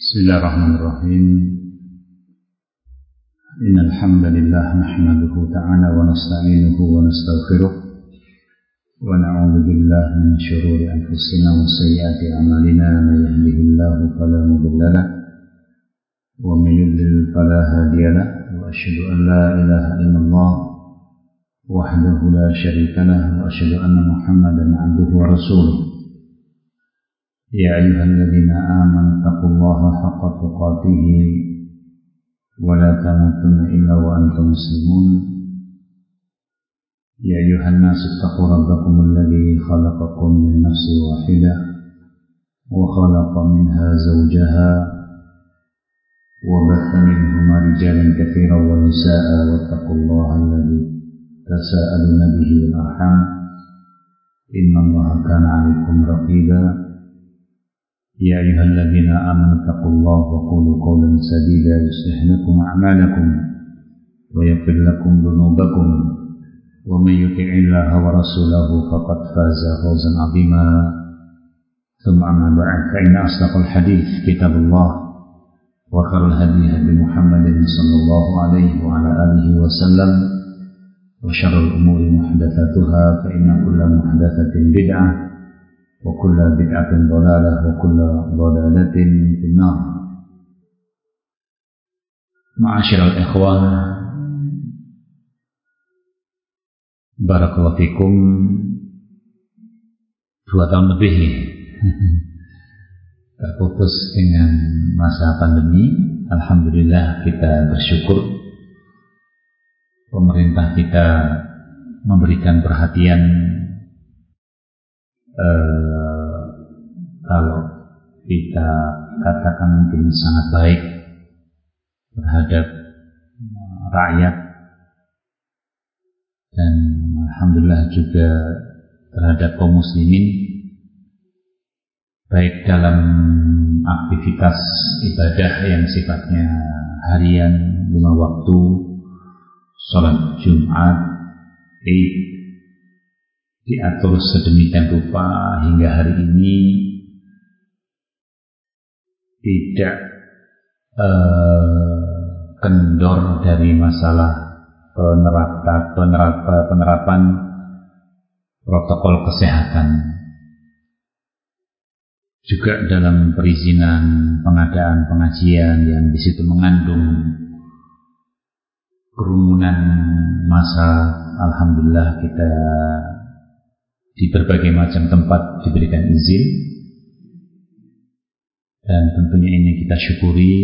Bismillahirrahmanirrahim. Innal hamdalillah nahmaduhu ta'ala wa nasta'inuhu wa nastaghfiruh wa na'udzu billahi min shururi anfusina wa sayyiati a'malina may yahdihillahu fala mudilla lahu wa may yudlil fala hadiya lahu wa asyhadu an la ilaha illallah wahdahu la syarika lahu wa asyhadu anna Muhammadan 'abduhu wa rasuluh. Ya ayyuhalladzina amanu taqullaha haqqa tuqatih wa la tamutunna illa wa antum muslimun. Ya ayyuhan nasu taqu rabbakum alladzi khalaqakum min nafsin wahidah wa khalaqa minha zawjaha wa batha minhuma rijalan katsiran wa nisaa'a wattaqullaha alladzi tasaaluna bihi wal arham innallaha kana 'alaykum raqiba. يا أيها الذين آمنوا اتقوا الله وقولوا قولا سديدا يصلح لكم أعمالكم ويغفر لكم ذنوبكم ومن يطع الله ورسوله فقد فاز فوزا عظيما ثم أما بعد فإن أصدق الحديث كتاب الله وخير الهدي هدي محمد صلى الله عليه وعلى آله وسلم وشر الأمور محدثاتها فإن كل محدثة بدعة وكل بدعة ضلالة وكل ضلالة في النار. Ma'asyiral ikhwah, barakallahu fikum. 2 tahun lebih terputus dengan masa pandemi. Alhamdulillah, kita bersyukur pemerintah kita memberikan perhatian. Kalau kita katakan mungkin sangat baik terhadap rakyat, dan alhamdulillah juga terhadap kaum muslimin, baik dalam aktivitas ibadah yang sifatnya harian 5 waktu, sholat Jumat, Id, diatur sedemikian rupa hingga hari ini tidak kendor dari masalah penerapan protokol kesehatan. Juga dalam perizinan pengadaan pengajian yang di situ mengandung kerumunan massa, alhamdulillah kita di berbagai macam tempat diberikan izin, dan tentunya ini kita syukuri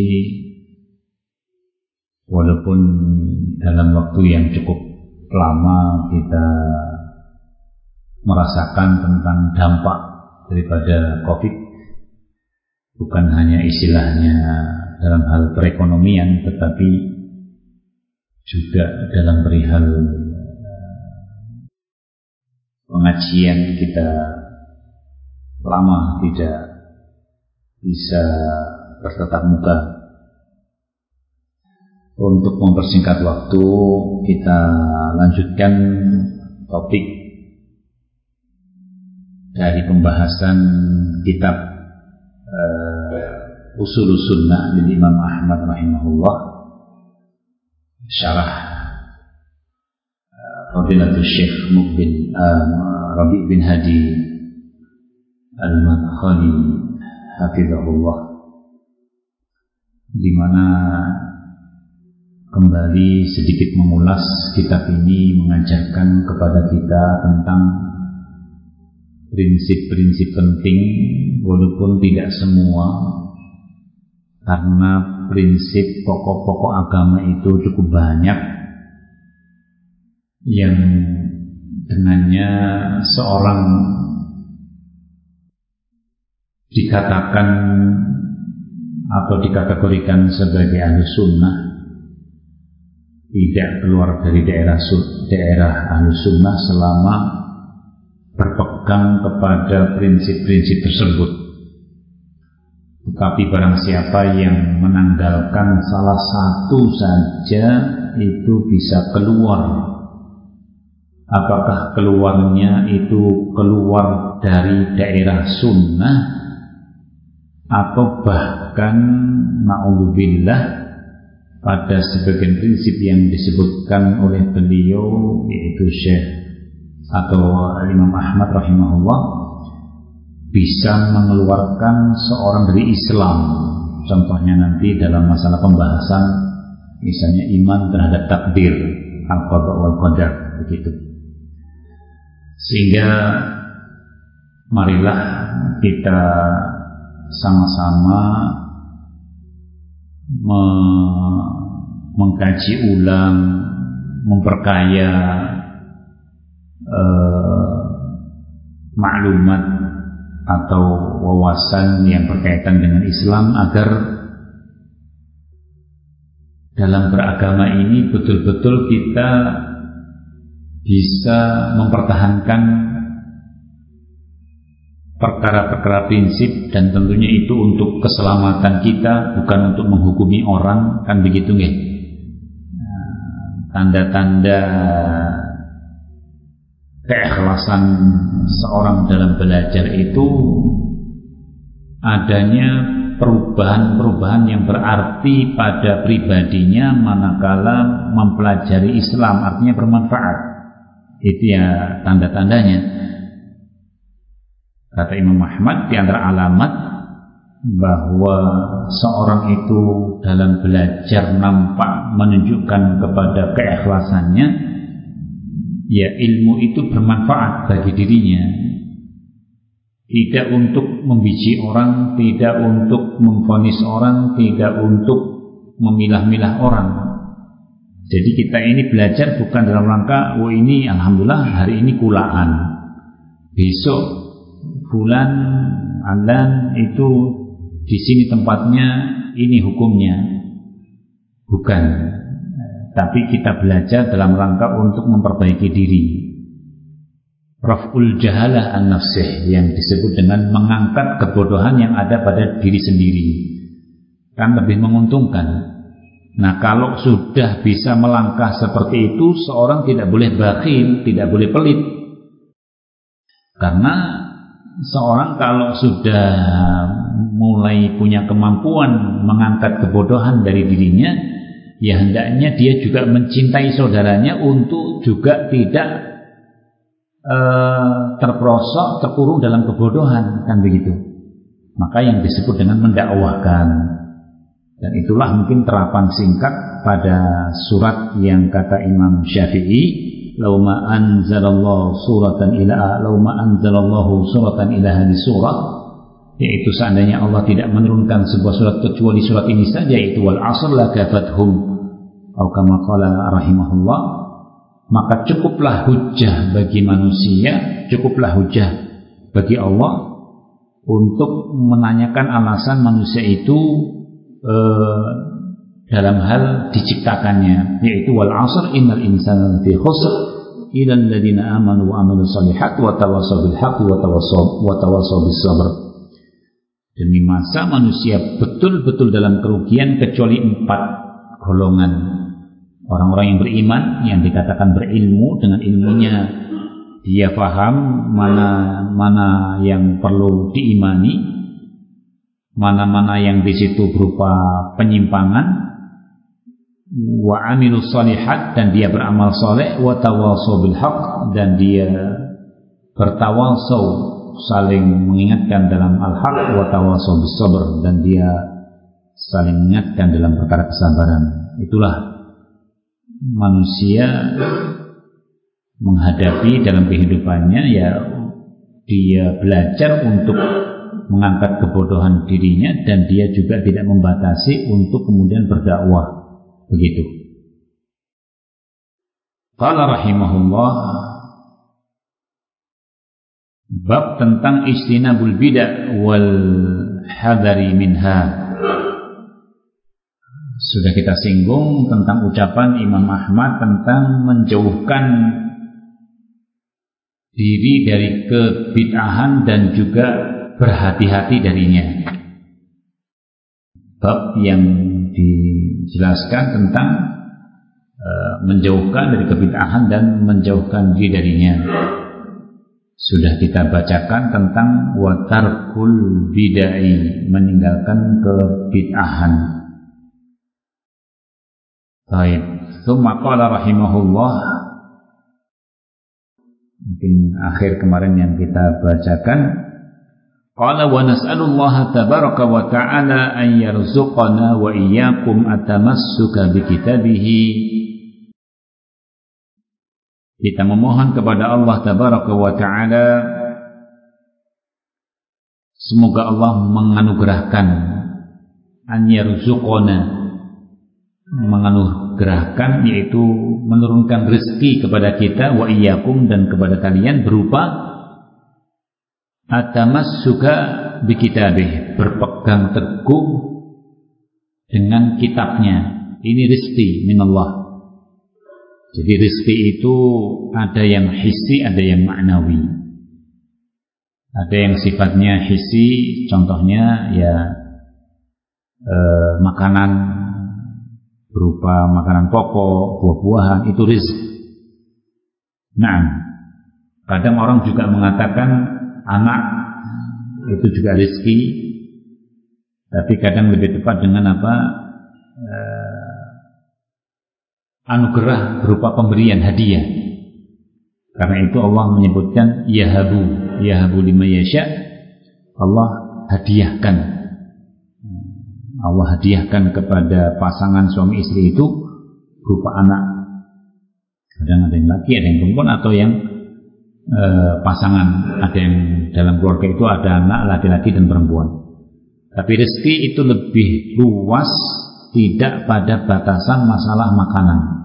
walaupun dalam waktu yang cukup lama kita merasakan tentang dampak daripada COVID, bukan hanya istilahnya dalam hal perekonomian, tetapi juga dalam perihal pengajian. Kita lama tidak bisa bertatap muka. Untuk mempersingkat waktu, kita lanjutkan topik dari pembahasan kitab Ushulus Sunnah dari Imam Ahmad rahimahullah, syarah Fadilatul Syekh Muqbil Rabi' bin Hadi Al-Madkhali hafizahullah, di mana kembali sedikit mengulas kitab ini mengajarkan kepada kita tentang prinsip-prinsip penting, walaupun tidak semua, karena prinsip pokok-pokok agama itu cukup banyak yang dengannya seorang dikatakan atau dikategorikan sebagai ahli sunnah tidak keluar dari daerah ahli sunnah selama berpegang kepada prinsip-prinsip tersebut. Tetapi barang siapa yang menanggalkan salah satu saja, itu bisa keluar. Apakah keluarnya itu keluar dari daerah sunnah atau bahkan bahkan na'udzubillah pada sebagian prinsip yang disebutkan oleh beliau, yaitu Syekh atau Imam Ahmad rahimahullah, bisa mengeluarkan seorang dari Islam. Contohnya nanti dalam masalah pembahasan misalnya iman terhadap takdir, al-qada wal qadar, begitu. Sehingga marilah kita sama-sama mengkaji ulang, memperkaya maklumat atau wawasan yang berkaitan dengan Islam, agar dalam beragama ini betul-betul kita bisa mempertahankan perkara-perkara prinsip, dan tentunya itu untuk keselamatan kita, bukan untuk menghukumi orang, kan begitu nggih. Tanda-tanda keikhlasan seorang dalam belajar itu adanya perubahan-perubahan yang berarti pada pribadinya manakala mempelajari Islam, artinya bermanfaat. Itu ya tanda-tandanya. Kata Imam Ahmad, di antara alamat bahwa seorang itu dalam belajar nampak menunjukkan kepada keikhlasannya, ya ilmu itu bermanfaat bagi dirinya, tidak untuk membici orang, tidak untuk memvonis orang, tidak untuk memilah-milah orang. Jadi kita ini belajar bukan dalam rangka, oh ini alhamdulillah hari ini kulaan, besok fulan alan itu di sini tempatnya, ini hukumnya, bukan. Tapi kita belajar dalam rangka untuk memperbaiki diri. Raf'ul jahalah an-nafsih, yang disebut dengan mengangkat kebodohan yang ada pada diri sendiri, kan lebih menguntungkan. Nah, kalau sudah bisa melangkah seperti itu, seorang tidak boleh bakhil, tidak boleh pelit. Karena seorang kalau sudah mulai punya kemampuan mengangkat kebodohan dari dirinya, ya hendaknya dia juga mencintai saudaranya untuk juga tidak terperosok, terkurung dalam kebodohan, kan begitu. Maka yang disebut dengan mendakwahkan. Dan itulah mungkin terapan singkat pada surat yang kata Imam Syafi'i, lauma anzalallahu suratan ila hadhihi surah, yaitu seandainya Allah tidak menurunkan sebuah surat kecuali surat ini saja, yaitu wal 'asr la kafathum, atau kama qala rahimahullah, maka cukuplah hujjah bagi manusia, cukuplah hujjah bagi Allah untuk menanyakan alasan manusia itu dalam hal diciptakannya, yaitu wal 'asr innal insana lafi khusr illa alladziina aamanu wa 'amilus shalihaati wa tawassaw bil haqqi wa tawassaw bis sabr. Demi masa manusia betul-betul dalam kerugian kecuali 4 golongan. Orang-orang yang beriman, yang dikatakan berilmu, dengan ilmunya dia paham mana yang perlu diimani, mana-mana yang di situ berupa penyimpangan, wa amilus shalihat, dan dia beramal saleh, wa tawassaw bil haqq, dan dia bertawassaw, saling mengingatkan dalam al-haq, wa tawassaw bis sabr, dan dia saling mengingatkan dalam perkara kesabaran. Itulah manusia menghadapi dalam kehidupannya, ya dia belajar untuk mengangkat kebodohan dirinya, dan dia juga tidak membatasi untuk kemudian berdakwah. Begitu. Qala rahimahullah, bab tentang istinabul bid'ah wal hadari minha. Sudah kita singgung tentang ucapan Imam Ahmad tentang menjauhkan diri dari kebid'ahan dan juga berhati-hati darinya. Bab yang dijelaskan tentang menjauhkan dari kebid'ahan dan menjauhkan diri darinya. sudah kita bacakan tentang watarkul bid'ai, meninggalkan kebid'ahan. Baik, tsumma qala rahimahullah, mungkin akhir kemarin yang kita bacakan, qala wa nas'alullaha tabaraka wa ta'ala an yarzuqana wa iyyakum atamassuka bi kitabihi. Kita memohon kepada Allah tabaraka wa ta'ala semoga Allah menganugerahkan, an yarzuqana, menganugerahkan yaitu menurunkan rezeki kepada kita, wa iyyakum, dan kepada kalian, berupa atamassuka bi kitabih, berpegang teguh dengan kitabnya. Ini rezeki minallah. Jadi rezeki itu ada yang hissi, ada yang ma'nawi. Ada yang sifatnya hissi, contohnya ya makanan berupa makanan pokok, buah-buahan, itu rezeki. Nah, kadang orang juga mengatakan anak itu juga rezeki, tapi kadang lebih tepat dengan apa? Anugerah berupa pemberian, hadiah. Karena itu Allah menyebutkan yahabu liman yasha. Allah hadiahkan. Allah hadiahkan kepada pasangan suami istri itu berupa anak. Kadang ada yang laki, ada yang perempuan, atau yang pasangan. Ada yang dalam keluarga itu ada anak laki-laki dan perempuan. Tapi rezeki itu lebih luas, tidak pada batasan masalah makanan.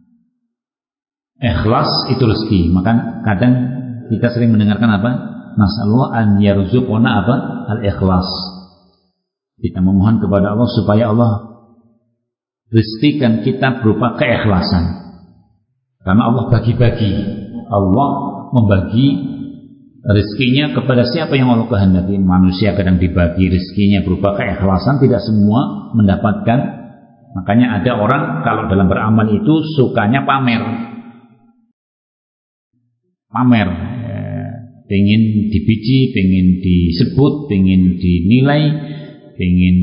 Ikhlas itu rezeki. Maka kadang kita sering mendengarkan apa? Nas'alullah an yarzuqona apa? Al-ikhlas. Kita memohon kepada Allah supaya Allah rezekikan kita berupa keikhlasan. Karena Allah bagi-bagi. Allah membagi rezekinya kepada siapa yang Allah kehendaki. Manusia kadang dibagi rezekinya berupa keikhlasan, tidak semua mendapatkan. Makanya ada orang kalau dalam beramal itu sukanya pamer, pengen dipuji, pengen disebut, pengen dinilai, pengen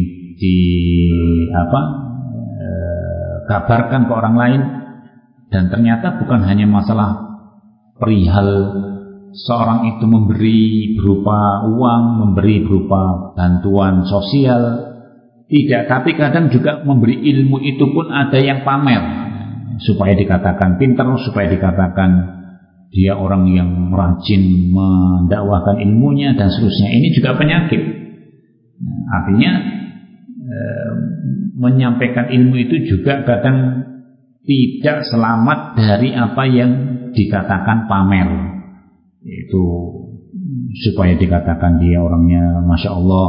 kabarkan ke orang lain. Dan ternyata bukan hanya masalah perihal seorang itu memberi berupa uang, memberi berupa bantuan sosial, tidak, tapi kadang juga memberi ilmu itu pun ada yang pamer supaya dikatakan pintar, supaya dikatakan dia orang yang rajin mendakwahkan ilmunya dan seterusnya. Ini juga penyakit. Artinya menyampaikan ilmu itu juga kadang tidak selamat dari apa yang dikatakan pamer. Itu supaya dikatakan dia orangnya masya Allah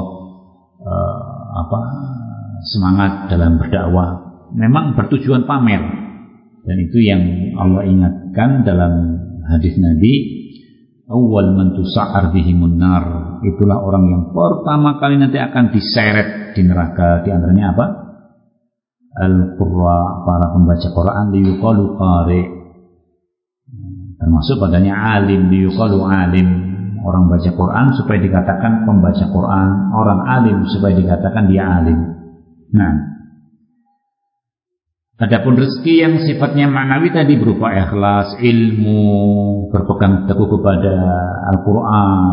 semangat dalam berdakwah. Memang bertujuan pamer. Dan itu yang Allah ingatkan dalam hadis Nabi, awwal man tusa'ar bihimun nar, itulah orang yang pertama kali nanti akan diseret di neraka. Di antaranya apa? Al-qurra, para pembaca Quran, liyuqalu qari, termasuk padanya alim, liyuqalu alim, orang baca Quran supaya dikatakan pembaca Quran, orang alim supaya dikatakan dia alim. Nah, adapun rezeki yang sifatnya ma'nawi tadi berupa ikhlas, ilmu, berpegang teguh kepada Al-Quran,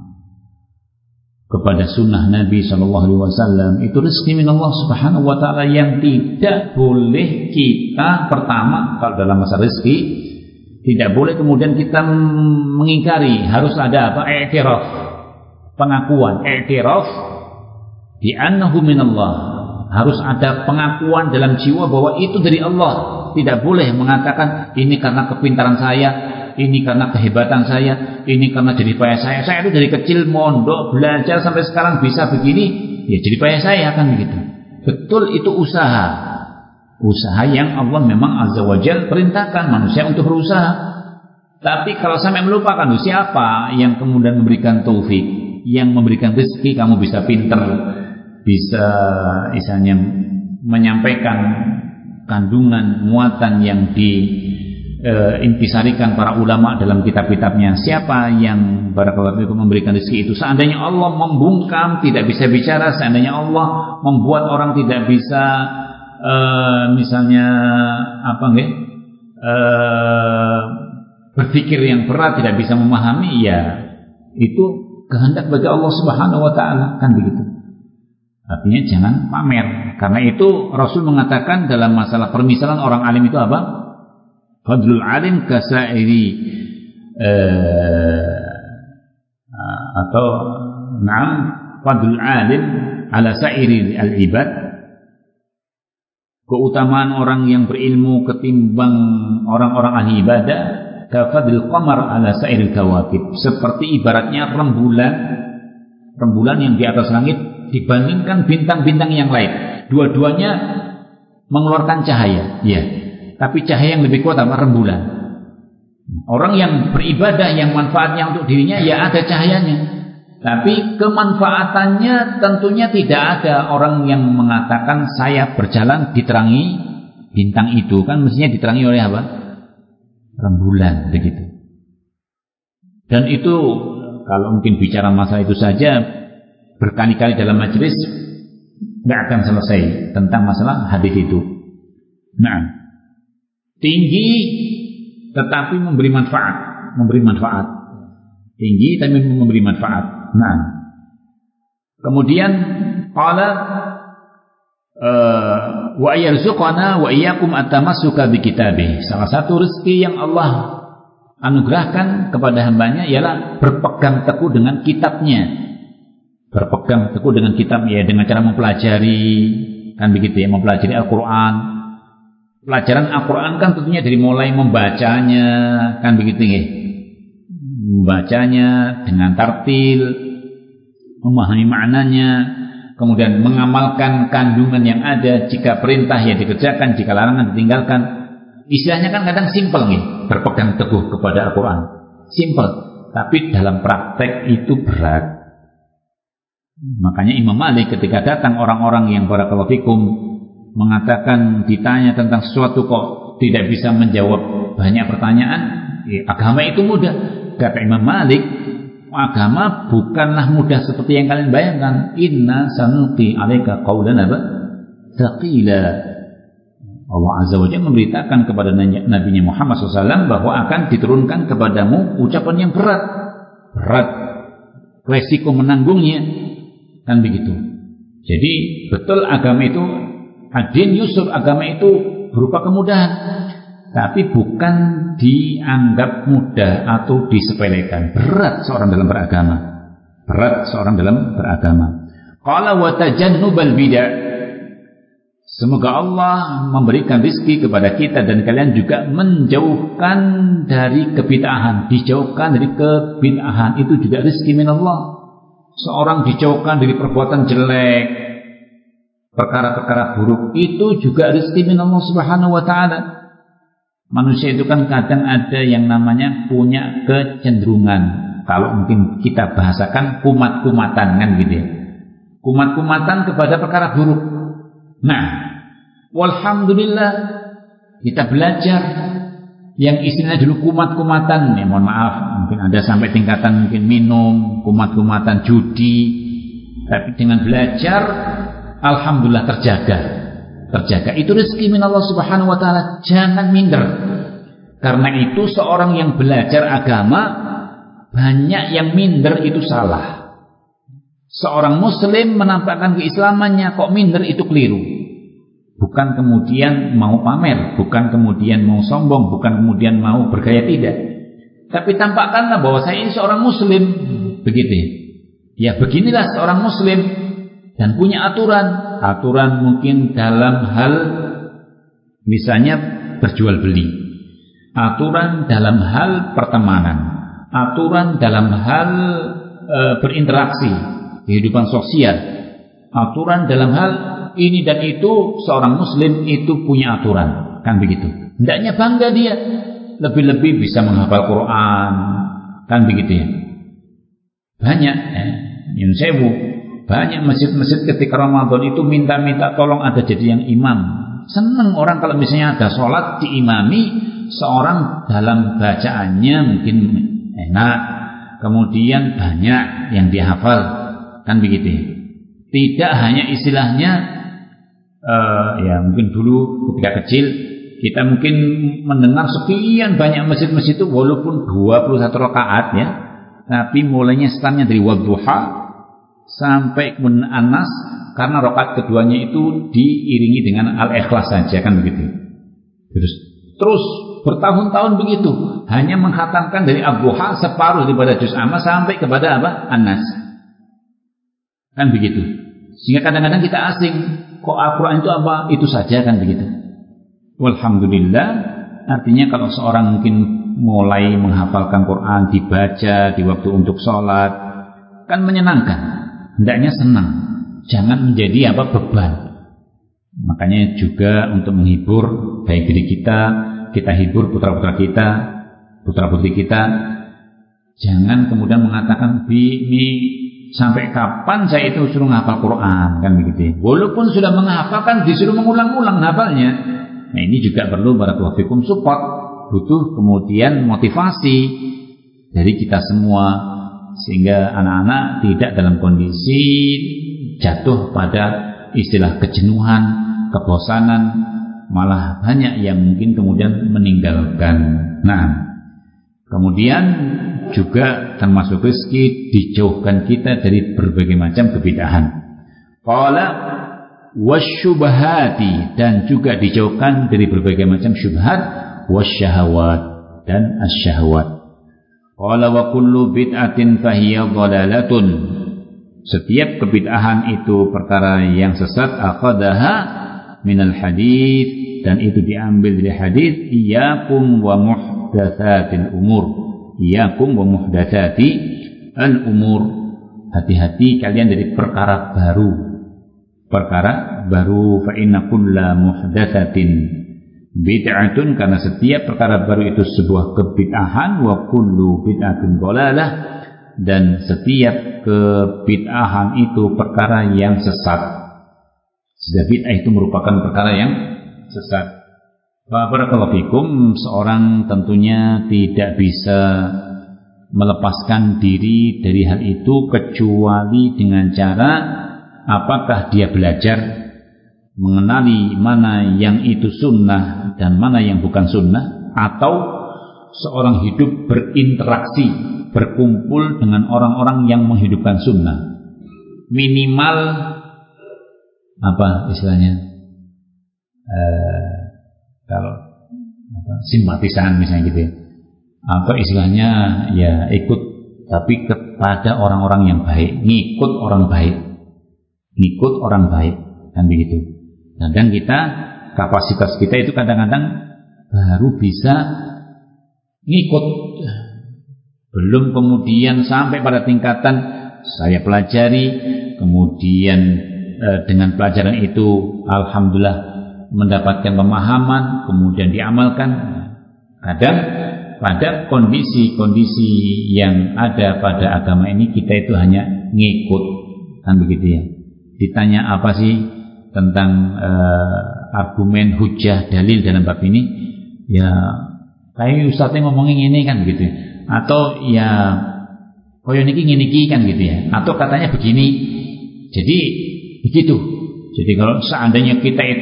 kepada sunnah Nabi SAW, itu rezeki min Allah Subhanahu Wa Taala yang tidak boleh kita, pertama kalau dalam masa rezeki tidak boleh kemudian kita mengingkari. Harus ada apa? I'tiraf, pengakuan, i'tiraf bi annahu min Allah. Harus ada pengakuan dalam jiwa bahwa itu dari Allah. Tidak boleh mengatakan ini karena kepintaran saya, ini karena kehebatan saya, ini karena jeripaya saya. Saya itu dari kecil mondok belajar sampai sekarang bisa begini, ya jeripaya saya, kan begitu. Betul, itu usaha. Usaha yang Allah memang Azza wa Jalla perintahkan manusia untuk berusaha. Tapi kalau sampai melupakan, siapa yang kemudian memberikan taufik, yang memberikan rezeki kamu bisa pinter, bisa misalnya menyampaikan kandungan muatan yang intisarikan para ulama dalam kitab-kitabnya. Siapa yang barakallahu fikum memberikan rezeki itu? Seandainya Allah membungkam, tidak bisa bicara, seandainya Allah membuat orang tidak bisa misalnya berpikir yang berat, tidak bisa memahami, ya itu kehendak bagi Allah Subhanahu wa taala, kan begitu. Artinya jangan pamer. Karena itu Rasul mengatakan dalam masalah permisalan orang alim itu apa? Fadlul alim kasairi atau na'am fadlul alim ala sairi al-ibad. Keutamaan orang yang berilmu ketimbang orang-orang ahli ibadah kafadil qamar ala sairil kawakib, seperti ibaratnya rembulan yang di atas langit dibandingkan bintang-bintang yang lain. Dua-duanya mengeluarkan cahaya, ya. Tapi cahaya yang lebih kuat apa? Rembulan. Orang yang beribadah yang manfaatnya untuk dirinya ya ada cahayanya. Tapi kemanfaatannya tentunya tidak ada orang yang mengatakan saya berjalan diterangi bintang itu, kan mestinya diterangi oleh apa? Rembulan, begitu. Dan itu kalau mungkin bicara masalah itu saja berkali-kali dalam majelis nggak akan selesai tentang masalah hadis itu. Nah, tinggi tetapi memberi manfaat, tinggi tapi memberi manfaat. Nah, kemudian qala wa yarzuqana wa iyyakum at-tamassuka bi kitabih. Salah satu rezeki yang Allah anugerahkan kepada hambanya ialah berpegang teguh dengan kitabnya. Berpegang teguh dengan kitab, ya, dengan cara mempelajari, kan begitu ya, mempelajari Al-Quran. Pelajaran Al-Quran kan tentunya dari mulai membacanya, kan begitu ya, membacanya dengan tartil, memahami maknanya, kemudian mengamalkan kandungan yang ada. Jika perintah ya dikerjakan, jika larangan ditinggalkan. Istilahnya kan kadang simpel nih, berpegang teguh kepada Al-Quran, simpel, tapi dalam praktek itu berat. Makanya Imam Malik ketika datang orang-orang yang barakallahu fikum mengatakan, ditanya tentang sesuatu kok tidak bisa menjawab banyak pertanyaan, agama itu mudah. Kata Imam Malik, agama bukanlah mudah seperti yang kalian bayangkan. Inna sanulqi alaika qawlan thaqila. Allah Azza wa Jalla memberitakan kepada Nabi Muhammad SAW bahwa akan diturunkan kepadamu ucapan yang berat, resiko menanggungnya. Kan begitu. Jadi betul agama itu ad-din yusur, agama itu berupa kemudahan, tapi bukan dianggap mudah atau disepelekan. Berat seorang dalam beragama. Qala wa tajannubal bid'ah. Semoga Allah memberikan rezeki kepada kita dan kalian juga menjauhkan dari kebid'ahan. Dijauhkan dari kebid'ahan itu juga rezeki min Allah. Seorang dijauhkan dari perbuatan jelek, perkara-perkara buruk, itu juga rezeki min Allah Subhanahu wa taala. Manusia itu kan kadang ada yang namanya punya kecenderungan, kalau mungkin kita bahasakan kumat-kumatan, kan gitu ya. Kumat-kumatan kepada perkara buruk. Nah, walhamdulillah kita belajar yang istilahnya dulu kumat-kumatan, ya mohon maaf, mungkin ada sampai tingkatan mungkin minum, kumat-kumatan judi, tapi dengan belajar alhamdulillah terjaga. Itu rezeki min Allah Subhanahu wa taala, jangan minder. Karena itu seorang yang belajar agama, banyak yang minder itu salah. Seorang muslim menampakkan keislamannya kok minder, itu keliru. Bukan kemudian mau pamer, bukan kemudian mau sombong, bukan kemudian mau bergaya, tidak. Tapi tampakkanlah bahwa saya ini seorang muslim, begitu ya. Ya beginilah seorang muslim, dan punya aturan mungkin dalam hal misalnya berjual beli, aturan dalam hal pertemanan, aturan dalam hal berinteraksi, kehidupan sosial, aturan dalam hal ini dan itu. Seorang muslim itu punya aturan, kan begitu. Hendaknya bangga dia, lebih-lebih bisa menghafal Quran, kan begitu ya. Banyak yang sewu, banyak masjid-masjid ketika Ramadan itu minta tolong ada jadi yang imam. Senang orang kalau misalnya ada sholat diimami, seorang dalam bacaannya mungkin enak, kemudian banyak yang dihafal, kan begitu ya. Tidak hanya istilahnya ya mungkin dulu ketika kecil kita mungkin mendengar sekian banyak masjid-masjid itu walaupun 21 rakaat ya, tapi mulainya startnya dari wadduha sampai kemudian Anas, karena rakaat keduanya itu diiringi dengan Al-Ikhlas saja, kan begitu. Terus bertahun-tahun begitu, hanya menghatamkan dari Ad-Duha separuh daripada juz amma sampai kepada apa? An-Nas. Kan begitu. Sehingga kadang-kadang kita asing, kok Al-Quran itu apa? Itu saja, kan begitu. Walhamdulillah, artinya kalau seorang mungkin mulai menghafalkan Quran, dibaca di waktu untuk sholat, kan menyenangkan, hendaknya senang, jangan menjadi apa? Beban. Makanya juga untuk menghibur baik diri kita hibur putra-putra kita, putra-putri kita, jangan kemudian mengatakan ini sampai kapan saya itu suruh menghafal Quran, kan begitu. Walaupun sudah menghafal kan disuruh mengulang-ulang hafalnya. Nah ini juga perlu barakallahu fikum support, butuh kemudian motivasi dari kita semua, sehingga anak-anak tidak dalam kondisi jatuh pada istilah kejenuhan, kebosanan, malah banyak yang mungkin kemudian meninggalkan. Nah, kemudian juga termasuk rezeki, dijauhkan kita dari berbagai macam kebid'ahan. Qala wasyubhati, dan juga dijauhkan dari berbagai macam syubhat, wasyahawat dan asyahwat. Qala wa kullu bid'atin fahiya dhalalatun, setiap kebid'ahan itu perkara yang sesat. Akhadaha minal hadits, dan itu diambil dari hadis, iyyakum wa muhdatsatil umur, iyyakum wa muhdatsati al umur, hati-hati kalian dari perkara baru. Fa inna kulla muhdatsatin bid'atun, karena setiap perkara baru itu sebuah kebid'ahan. Wa kullu bid'atin dhalalah, dan setiap kebid'ahan itu perkara yang sesat. Sudah bid'ah itu merupakan perkara yang sesat. Barakallahu fikum, seorang tentunya tidak bisa melepaskan diri dari hal itu kecuali dengan cara apakah dia belajar mengenali mana yang itu sunnah dan mana yang bukan sunnah, atau seorang hidup berinteraksi, berkumpul dengan orang-orang yang menghidupkan sunnah. Minimal apa istilahnya, kalau simpatisan misalnya gitu ya, atau istilahnya ya ikut, tapi kepada orang-orang yang baik, ngikut orang baik, kan begitu. Kadang kita, kapasitas kita itu kadang-kadang baru bisa ngikut, belum kemudian sampai pada tingkatan saya pelajari, kemudian dengan pelajaran itu alhamdulillah mendapatkan pemahaman, kemudian diamalkan. Kadang pada kondisi-kondisi yang ada pada agama ini kita itu hanya ngikut, kan begitu ya. Ditanya apa sih tentang argumen, hujah, dalil dalam bab ini, ya kayak ustadznya ngomongin ini, kan begitu, atau ya koyo niki kan gitu ya, atau katanya begini. Jadi begitu. Jadi kalau seandainya kita itu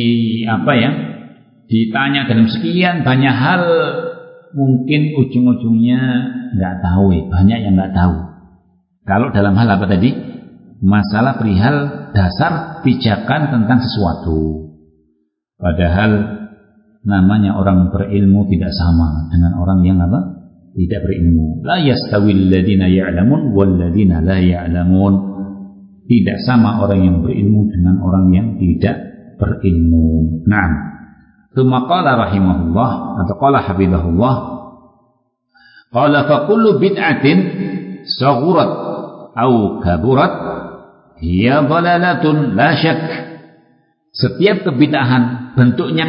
ditanya dalam sekian banyak hal, mungkin ujung-ujungnya nggak tahu ya, banyak yang nggak tahu. Kalau dalam hal apa tadi? Masalah perihal dasar pijakan tentang sesuatu. Padahal namanya orang berilmu tidak sama dengan orang yang tidak berilmu. La yastawil ladina ya'lamun wal ladina la ya'lamun. Tidak sama orang yang berilmu dengan orang yang tidak berilmu. Naam. Tsumma qala rahimahullah, atau qala hafizahullah, qala fa kullu bid'atin saghurat au kaburat hiya dhalalatun la syak. Setiap kebid'ahan bentuknya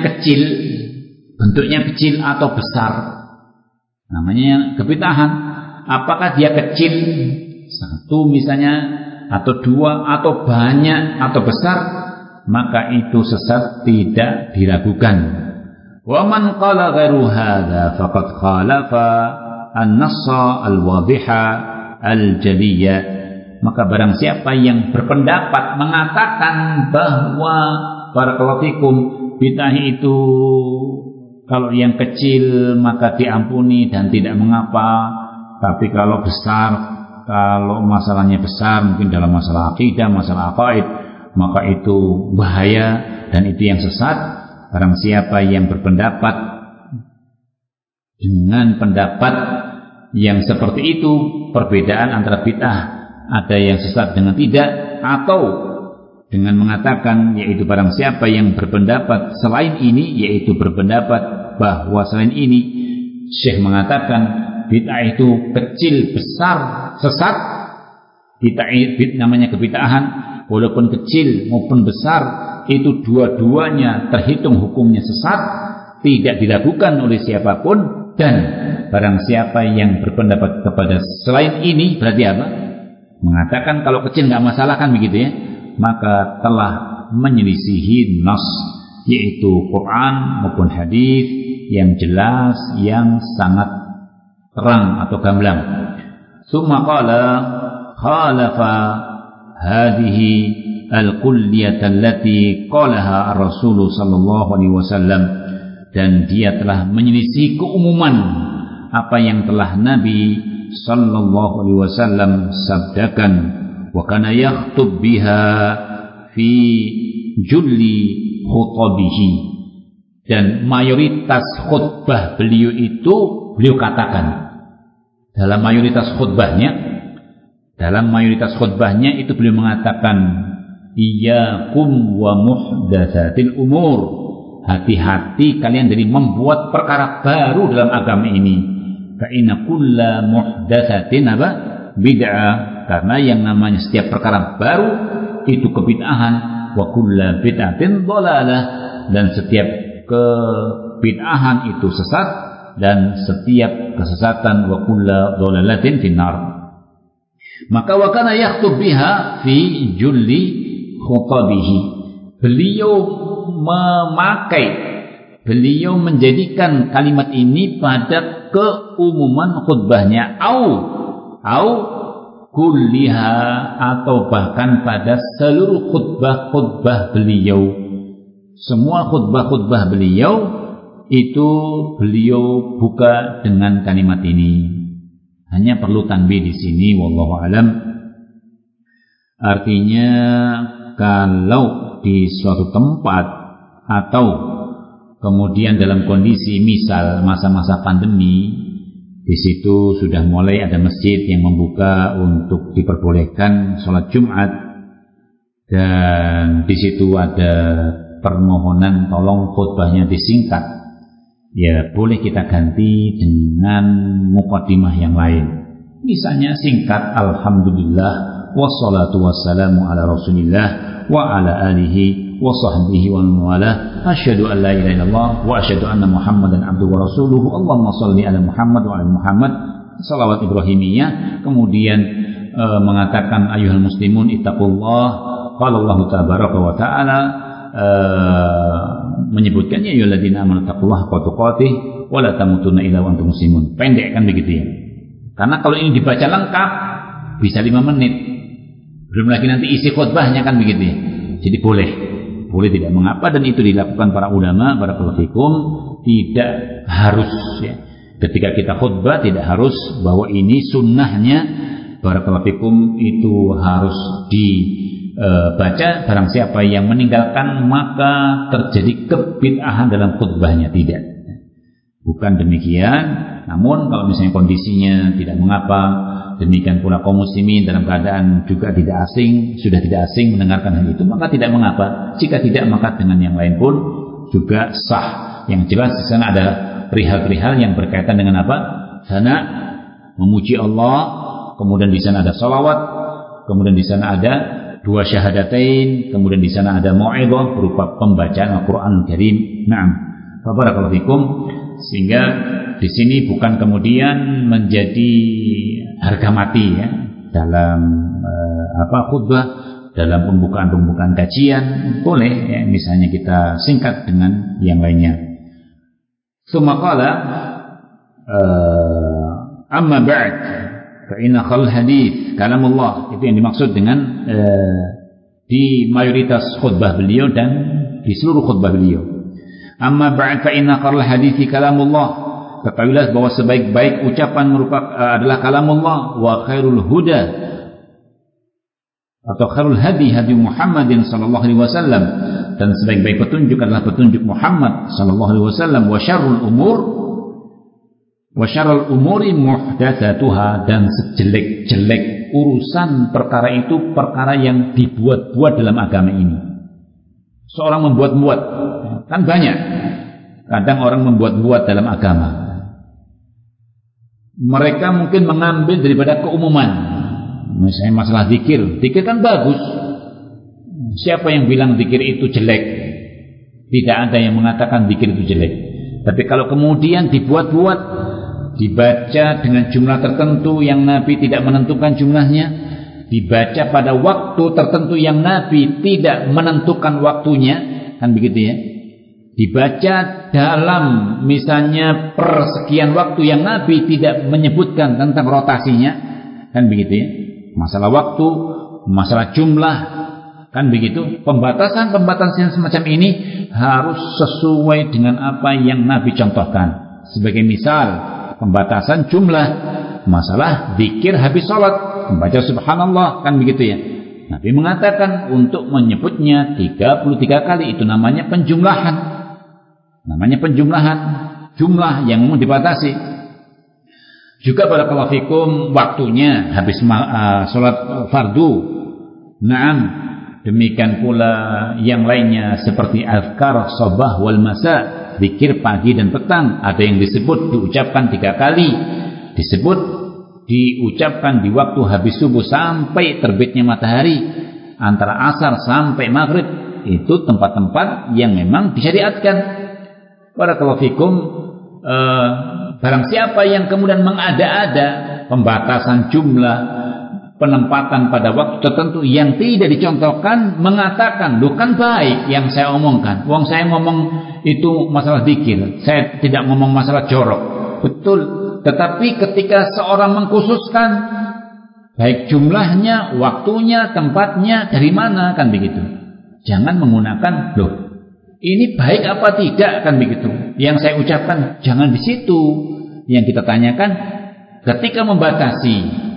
kecil atau besar, namanya kebid'ahan. Apakah dia kecil satu misalnya, atau dua, atau banyak, atau besar, maka itu sesat, tidak diragukan. Wa man qala ghairu hadza faqad khalafa an-nassa al-wadhiha al-jaliyya. Maka barang siapa yang berpendapat mengatakan bahwa barakallahu fikum bid'ah itu kalau yang kecil maka diampuni dan tidak mengapa, tapi kalau besar, kalau masalahnya besar mungkin dalam masalah akidah, masalah aqaid, maka itu bahaya dan itu yang sesat. Barang siapa yang berpendapat dengan pendapat yang seperti itu, perbedaan antara bid'ah ada yang sesat dengan tidak, atau dengan mengatakan yaitu barang siapa yang berpendapat selain ini, yaitu berpendapat bahwa selain ini, Syekh mengatakan bid'ah itu kecil, besar, sesat. Bid'ah namanya kebid'ahan, walaupun kecil maupun besar, itu dua-duanya terhitung hukumnya sesat, tidak dilakukan oleh siapapun. Dan barang siapa yang berpendapat kepada selain ini, berarti apa? Mengatakan kalau kecil nggak masalah, kan begitu ya, maka telah menyelisihi nas, yaitu Quran maupun hadis yang jelas, yang sangat terang atau gamblang. Summa qala khalafa hadhihi al-kulliyah allati qalaha ar-rasul sallallahu alaihi wasallam, dan dia telah menyelisih keumuman apa yang telah Nabi sallallahu alaihi wasallam sabdakan. Wa kana yakhtub biha fi julli khutabihi, dan mayoritas khutbah beliau itu beliau katakan dalam mayoritas khutbahnya itu beliau mengatakan, iyyakum wa muhdatsatil umur, hati-hati kalian dari membuat perkara baru dalam agama ini. Fa inna kulla muhdatsatin bid'ah, karena yang namanya setiap perkara baru itu kebid'ahan. Wa kulla bid'atin dhalalah, dan setiap kebid'ahan itu sesat, dan setiap kesesatan wa kulla dhalalatin finnar. Maka wa kana yakhtub biha fi julli khutabihi, beliau menjadikan kalimat ini pada keumuman khutbahnya, au kulliha, atau bahkan pada seluruh khutbah beliau. Semua khutbah beliau itu beliau buka dengan kalimat ini. Hanya perlu tanbih di sini, wallahu alam. Artinya kalau di suatu tempat atau kemudian dalam kondisi misal masa-masa pandemi, di situ sudah mulai ada masjid yang membuka untuk diperbolehkan sholat Jumat, dan di situ ada permohonan tolong khutbahnya disingkat, ya boleh kita ganti dengan muqaddimah yang lain. Misalnya singkat, alhamdulillah wassalatu wassalamu ala rasulillah wa ala alihi wa sahbihi wa wala, asyhadu an la ilaha illallah wa asyhadu anna muhammadan abduhu wa rasuluhu, Allahumma shalli ala Muhammad wa ala Muhammad, salawat ibrahimiyah. Kemudian mengatakan ayyuhal muslimun ittaqullah, qala Allah tabaraka wa taala, menyebutkan ya ayyuhalladzina amanu taqullaha haqqa tuqatih wa la tamutunna illa wa antum muslimun. Pendek kan begitu ya. Karena kalau ini dibaca lengkap bisa 5 menit. Belum lagi nanti isi khutbahnya kan begitu ya. Jadi boleh tidak mengapa, dan itu dilakukan para ulama barakallahu fikum. Tidak harus ya. Ketika kita khutbah tidak harus bahwa ini sunnahnya barakallahu fikum itu harus baca. Barang siapa yang meninggalkan maka terjadi kebid'ahan dalam khutbahnya, tidak. Bukan demikian. Namun kalau misalnya kondisinya tidak mengapa, demikian pula kaum muslimin dalam keadaan juga sudah tidak asing mendengarkan hal itu, maka tidak mengapa. Jika tidak, maka dengan yang lain pun juga sah. Yang jelas di sana ada perihal-perihal yang berkaitan dengan apa? Sana memuji Allah, kemudian di sana ada salawat, kemudian di sana ada 2 syahadatain, kemudian di sana ada mau'izah berupa pembacaan Al-Qur'an Al-Karim. Naam. Barakallahu fikum. Sehingga di sini bukan kemudian menjadi harga mati ya dalam khutbah, dalam pembukaan kajian boleh ya, misalnya kita singkat dengan yang lainnya. Tsumma qala amma ba'd fa inna khal hadits kalamullah. Itu yang dimaksud dengan di mayoritas khutbah beliau dan di seluruh khutbah beliau. Amma ba'd fa inna khal hadits kalamullah. Ketahuilah bahwa sebaik-baik ucapan adalah kalamullah, wa khairul huda atau khairul hadi Muhammadin sallallahu alaihi wasallam, dan sebaik-baik petunjuk adalah petunjuk Muhammad sallallahu alaihi wasallam, wa syarrul umuri muhdatsatuha, dan sejelek-jelek urusan perkara itu perkara yang dibuat-buat dalam agama ini. Seorang membuat-buat, kan banyak. Kadang orang membuat-buat dalam agama. Mereka mungkin mengambil daripada keumuman. Misalnya masalah zikir. Zikir kan bagus. Siapa yang bilang zikir itu jelek? Tidak ada yang mengatakan zikir itu jelek. Tapi kalau kemudian dibuat-buat, dibaca dengan jumlah tertentu yang Nabi tidak menentukan jumlahnya, dibaca pada waktu tertentu yang Nabi tidak menentukan waktunya, kan begitu ya? Dibaca dalam misalnya persekian waktu yang Nabi tidak menyebutkan tentang rotasinya, kan begitu ya? Masalah waktu, masalah jumlah, kan begitu? Pembatasan semacam ini harus sesuai dengan apa yang Nabi contohkan. Sebagai misal, pembatasan jumlah, masalah zikir habis salat, membaca subhanallah, kan begitu ya? Nabi mengatakan untuk menyebutnya 33 kali, itu namanya penjumlahan. Jumlah yang memang dibatasi. Juga barakallahu fikum waktunya habis salat fardu. Naam, demikian pula yang lainnya seperti azkar sabah wal masa, zikir pagi dan petang, ada yang disebut diucapkan 3 kali, disebut diucapkan di waktu habis subuh sampai terbitnya matahari, antara asar sampai maghrib. Itu tempat-tempat yang memang disyariatkan. Barakallahu fikum, barang siapa yang kemudian mengada-ada pembatasan jumlah, penempatan pada waktu tertentu yang tidak dicontohkan, mengatakan, "Loh, kan baik yang saya omongkan. Wong saya ngomong itu masalah zikir, saya tidak ngomong masalah jorok." Betul, tetapi ketika seorang mengkhususkan baik jumlahnya, waktunya, tempatnya, dari mana, kan begitu. Jangan menggunakan, "Loh, ini baik apa tidak," kan begitu. Yang saya ucapkan jangan di situ. Yang kita tanyakan ketika membatasi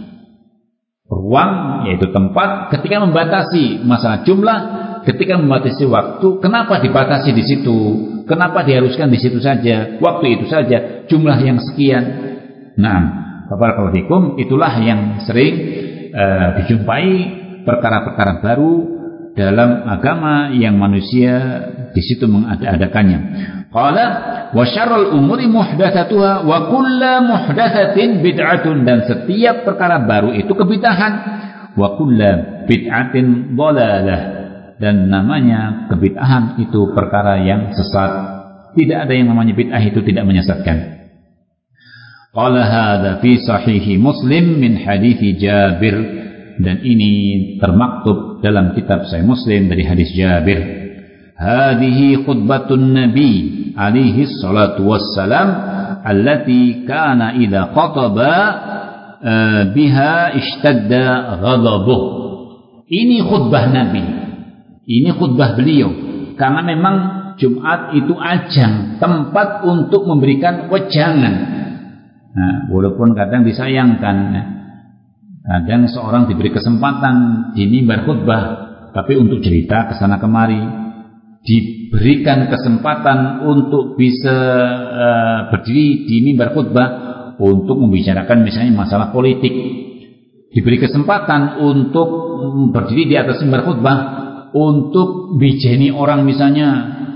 ruang, yaitu tempat, ketika membatasi masalah jumlah, ketika membatasi waktu, kenapa dibatasi di situ? Kenapa diharuskan di situ saja, waktu itu saja, jumlah yang sekian? Nah, barakallahu fikum, itulah yang sering dijumpai perkara-perkara baru dalam agama yang manusia di situ mengada-adakannya. Qala wa syarrul umuri muhdatsatuha wa kullu muhdatsatin bid'atun, dan setiap perkara baru itu kebid'ahan. Wa kullu bid'atin dhalalah, dan namanya kebid'ahan itu perkara yang sesat. Tidak ada yang namanya bid'ah itu tidak menyesatkan. Qala hadza fi sahih Muslim min hadithi Jabir, dan ini termaktub dalam kitab Sahih Muslim dari hadis Jabir. Hadhihi khutbatun Nabi alaihi salatu wassalam allati kana idza khataba biha ishtadda ghadabuh. Ini khutbah Nabi. Ini khutbah beliau, karena memang Jumat itu ajang, tempat untuk memberikan wejangan. Nah, walaupun kadang disayangkan, kadang seorang diberi kesempatan di mimbar khutbah, tapi untuk cerita kesana kemari, diberikan kesempatan untuk bisa berdiri di mimbar khutbah untuk membicarakan misalnya masalah politik, diberi kesempatan untuk berdiri di atas mimbar khutbah untuk bijeni orang misalnya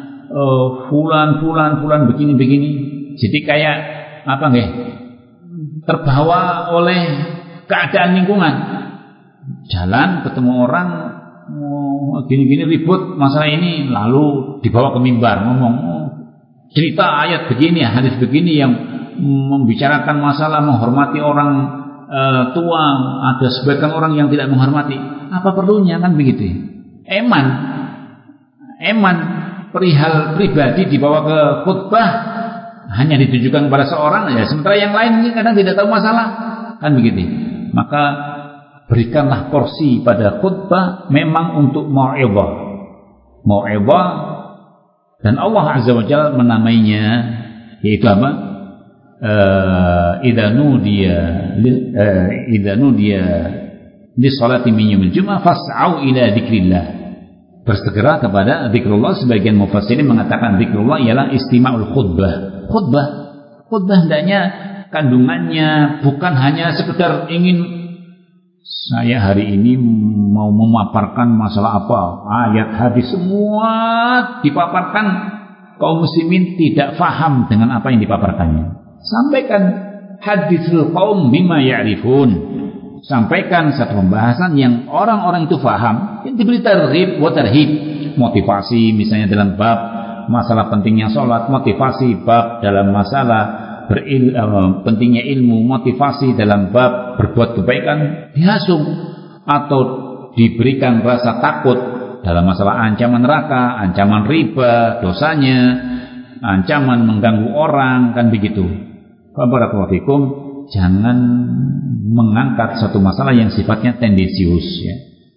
fulan begini. Jadi kayak apa nggih? Terbawa oleh keadaan lingkungan. Jalan ketemu orang gini ribut masalah ini, lalu dibawa ke mimbar ngomong cerita ayat begini, hadis begini yang membicarakan masalah menghormati orang tua, ada sebagian orang yang tidak menghormati. Apa perlunya, kan begitu? Eman perihal pribadi dibawa ke khutbah, hanya ditujukan kepada seorang, ya sementara yang lain mungkin kadang tidak tahu masalah, kan begitu. Maka berikanlah porsi pada khutbah memang untuk mau'izah, dan Allah Azza wa Jalla menamainya yaitu apa? Idza nudiya li salati min yaumil jumu'ah fas'au ila dzikrillah. Bersegera kepada zikrullah. Sebagian mufassirin mengatakan zikrullah ialah istima'ul khutbah. Khutbah hendaknya kandungannya bukan hanya sekedar ingin saya hari ini mau memaparkan masalah apa, ayat hadis semua dipaparkan, kaum muslimin tidak faham dengan apa yang dipaparkannya. Sampaikan hadisul qaum bima ya'rifun. Sampaikan satu pembahasan yang orang-orang itu faham, yang diberi targhib wa tarhib, motivasi misalnya dalam bab masalah pentingnya sholat, motivasi bab dalam masalah pentingnya ilmu, motivasi dalam bab berbuat kebaikan, dihasung atau diberikan rasa takut dalam masalah ancaman neraka, ancaman riba, dosanya, ancaman mengganggu orang, kan begitu. Barakallahu fikum, jangan mengangkat satu masalah yang sifatnya tendensius, ya.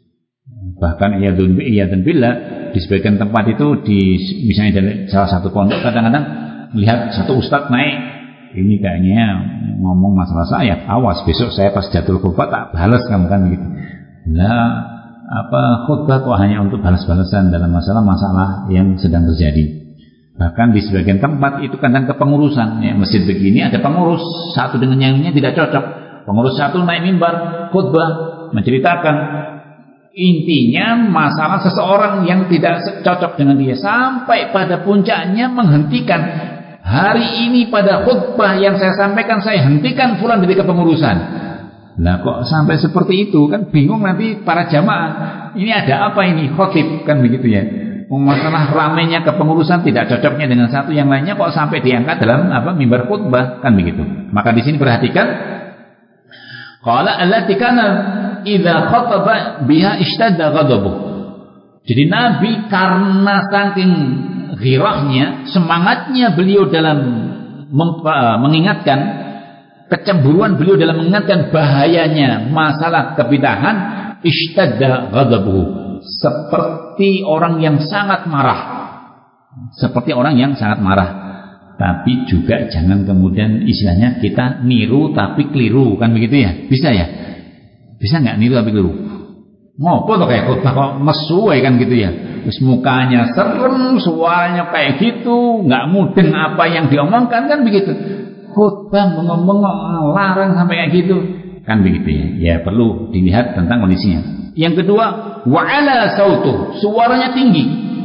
Bahkan iyadun billah di sebagian tempat itu, misalnya dari salah satu pondok kadang-kadang melihat satu ustadz naik, ini kayaknya ngomong masalah saya, awas besok saya pas jatuh khutbah tak balas kamu, kan begitu. Nah, khutbah kok hanya untuk balas-balasan dalam masalah-masalah yang sedang terjadi. Bahkan di sebagian tempat itu kadang kepengurusan, ya, masjid begini ada pengurus satu dengan yang lainnya tidak cocok. Pengurus satu naik mimbar khutbah menceritakan intinya masalah seseorang yang tidak cocok dengan dia, sampai pada puncaknya menghentikan, hari ini pada khutbah yang saya sampaikan saya hentikan fulan dari kepengurusan. Nah, kok sampai seperti itu, kan bingung nanti para jamaah, ini ada apa ini khotib, kan begitu ya. Masalah ramainya kepengurusan tidak cocoknya dengan satu yang lainnya kok sampai diangkat dalam mimbar khutbah, kan begitu. Maka di sini perhatikan, qala allati kana idza khataba biha ishtadda ghadabuh. Jadi Nabi karena saking ghirahnya, semangatnya beliau dalam mengingatkan, kecemburuan beliau dalam mengingatkan bahayanya masalah kebidahan, ishtadda ghadabuh, seperti orang yang sangat marah. Tapi juga jangan kemudian istilahnya kita niru tapi keliru, kan begitu ya. Bisa ya? Bisa nggak niru tapi keliru? Ngopo tuh kayak khutbah kok mesuai, kan gitu ya. Terus mukanya serem, suaranya kayak gitu, nggak mudeng apa yang diomongkan, kan begitu. Khutbah ngomong larang sampai kayak gitu, kan begitu ya. Ya perlu dilihat tentang kondisinya. Yang kedua, wa'ala sautuh, suaranya tinggi.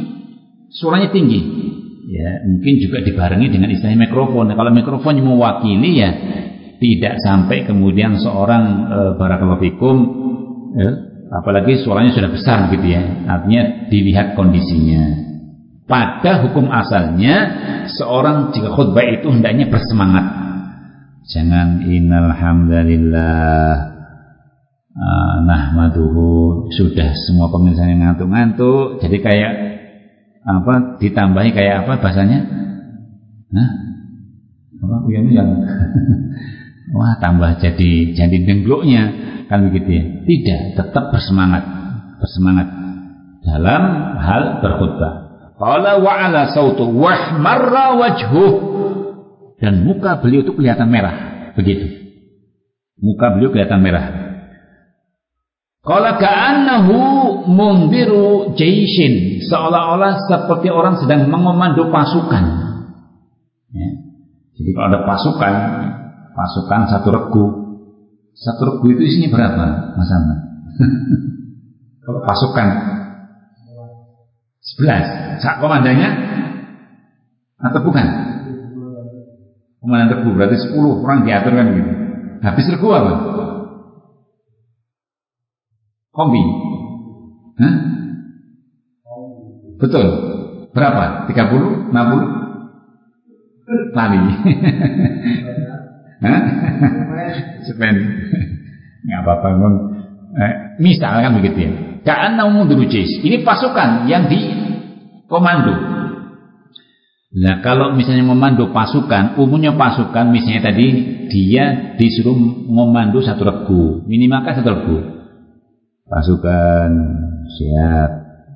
Ya, mungkin juga dibarengi dengan istilahnya mikrofon. Kalau mikrofon mewakili, ya tidak sampai kemudian seorang barakallahu fikum, apalagi suaranya sudah besar gitu ya. Artinya dilihat kondisinya. Pada hukum asalnya seorang jika khutbah itu hendaknya bersemangat. Jangan innal hamdalillah nahmaduhu, sudah semua pemirsa yang ngantuk-ngantuk, jadi kayak ditambahi kayak bahasanya, yang wah tambah jadi denggloknya, kan begitu ya. Tidak, tetap bersemangat dalam hal berkhutbah. Qala wa ala sautu wahmarra wajhuh, dan muka beliau itu kelihatan merah, begitu. Muka beliau kelihatan merah. Qala ka'annahu mundiru jaishin, seolah-olah seperti orang sedang mengomando pasukan. Ya. Jadi kalau ada pasukan satu regu itu isinya berapa, Mas Ahmad? Kalau pasukan 11, sak komandannya atau bukan? Komandan regu berarti 10 orang diatur, kan gitu. Habis regu apa? Kombi. Betul. Berapa? 30? 60? Lali. Sepen. Nggak apa-apa. Misal kan begitu ya. Ka'annahu mundiru jais. Ini pasukan yang di komando. Nah, kalau misalnya memandu pasukan, umumnya pasukan misalnya tadi dia disuruh memandu 1 regu, minimal kan 1 regu. Pasukan siap.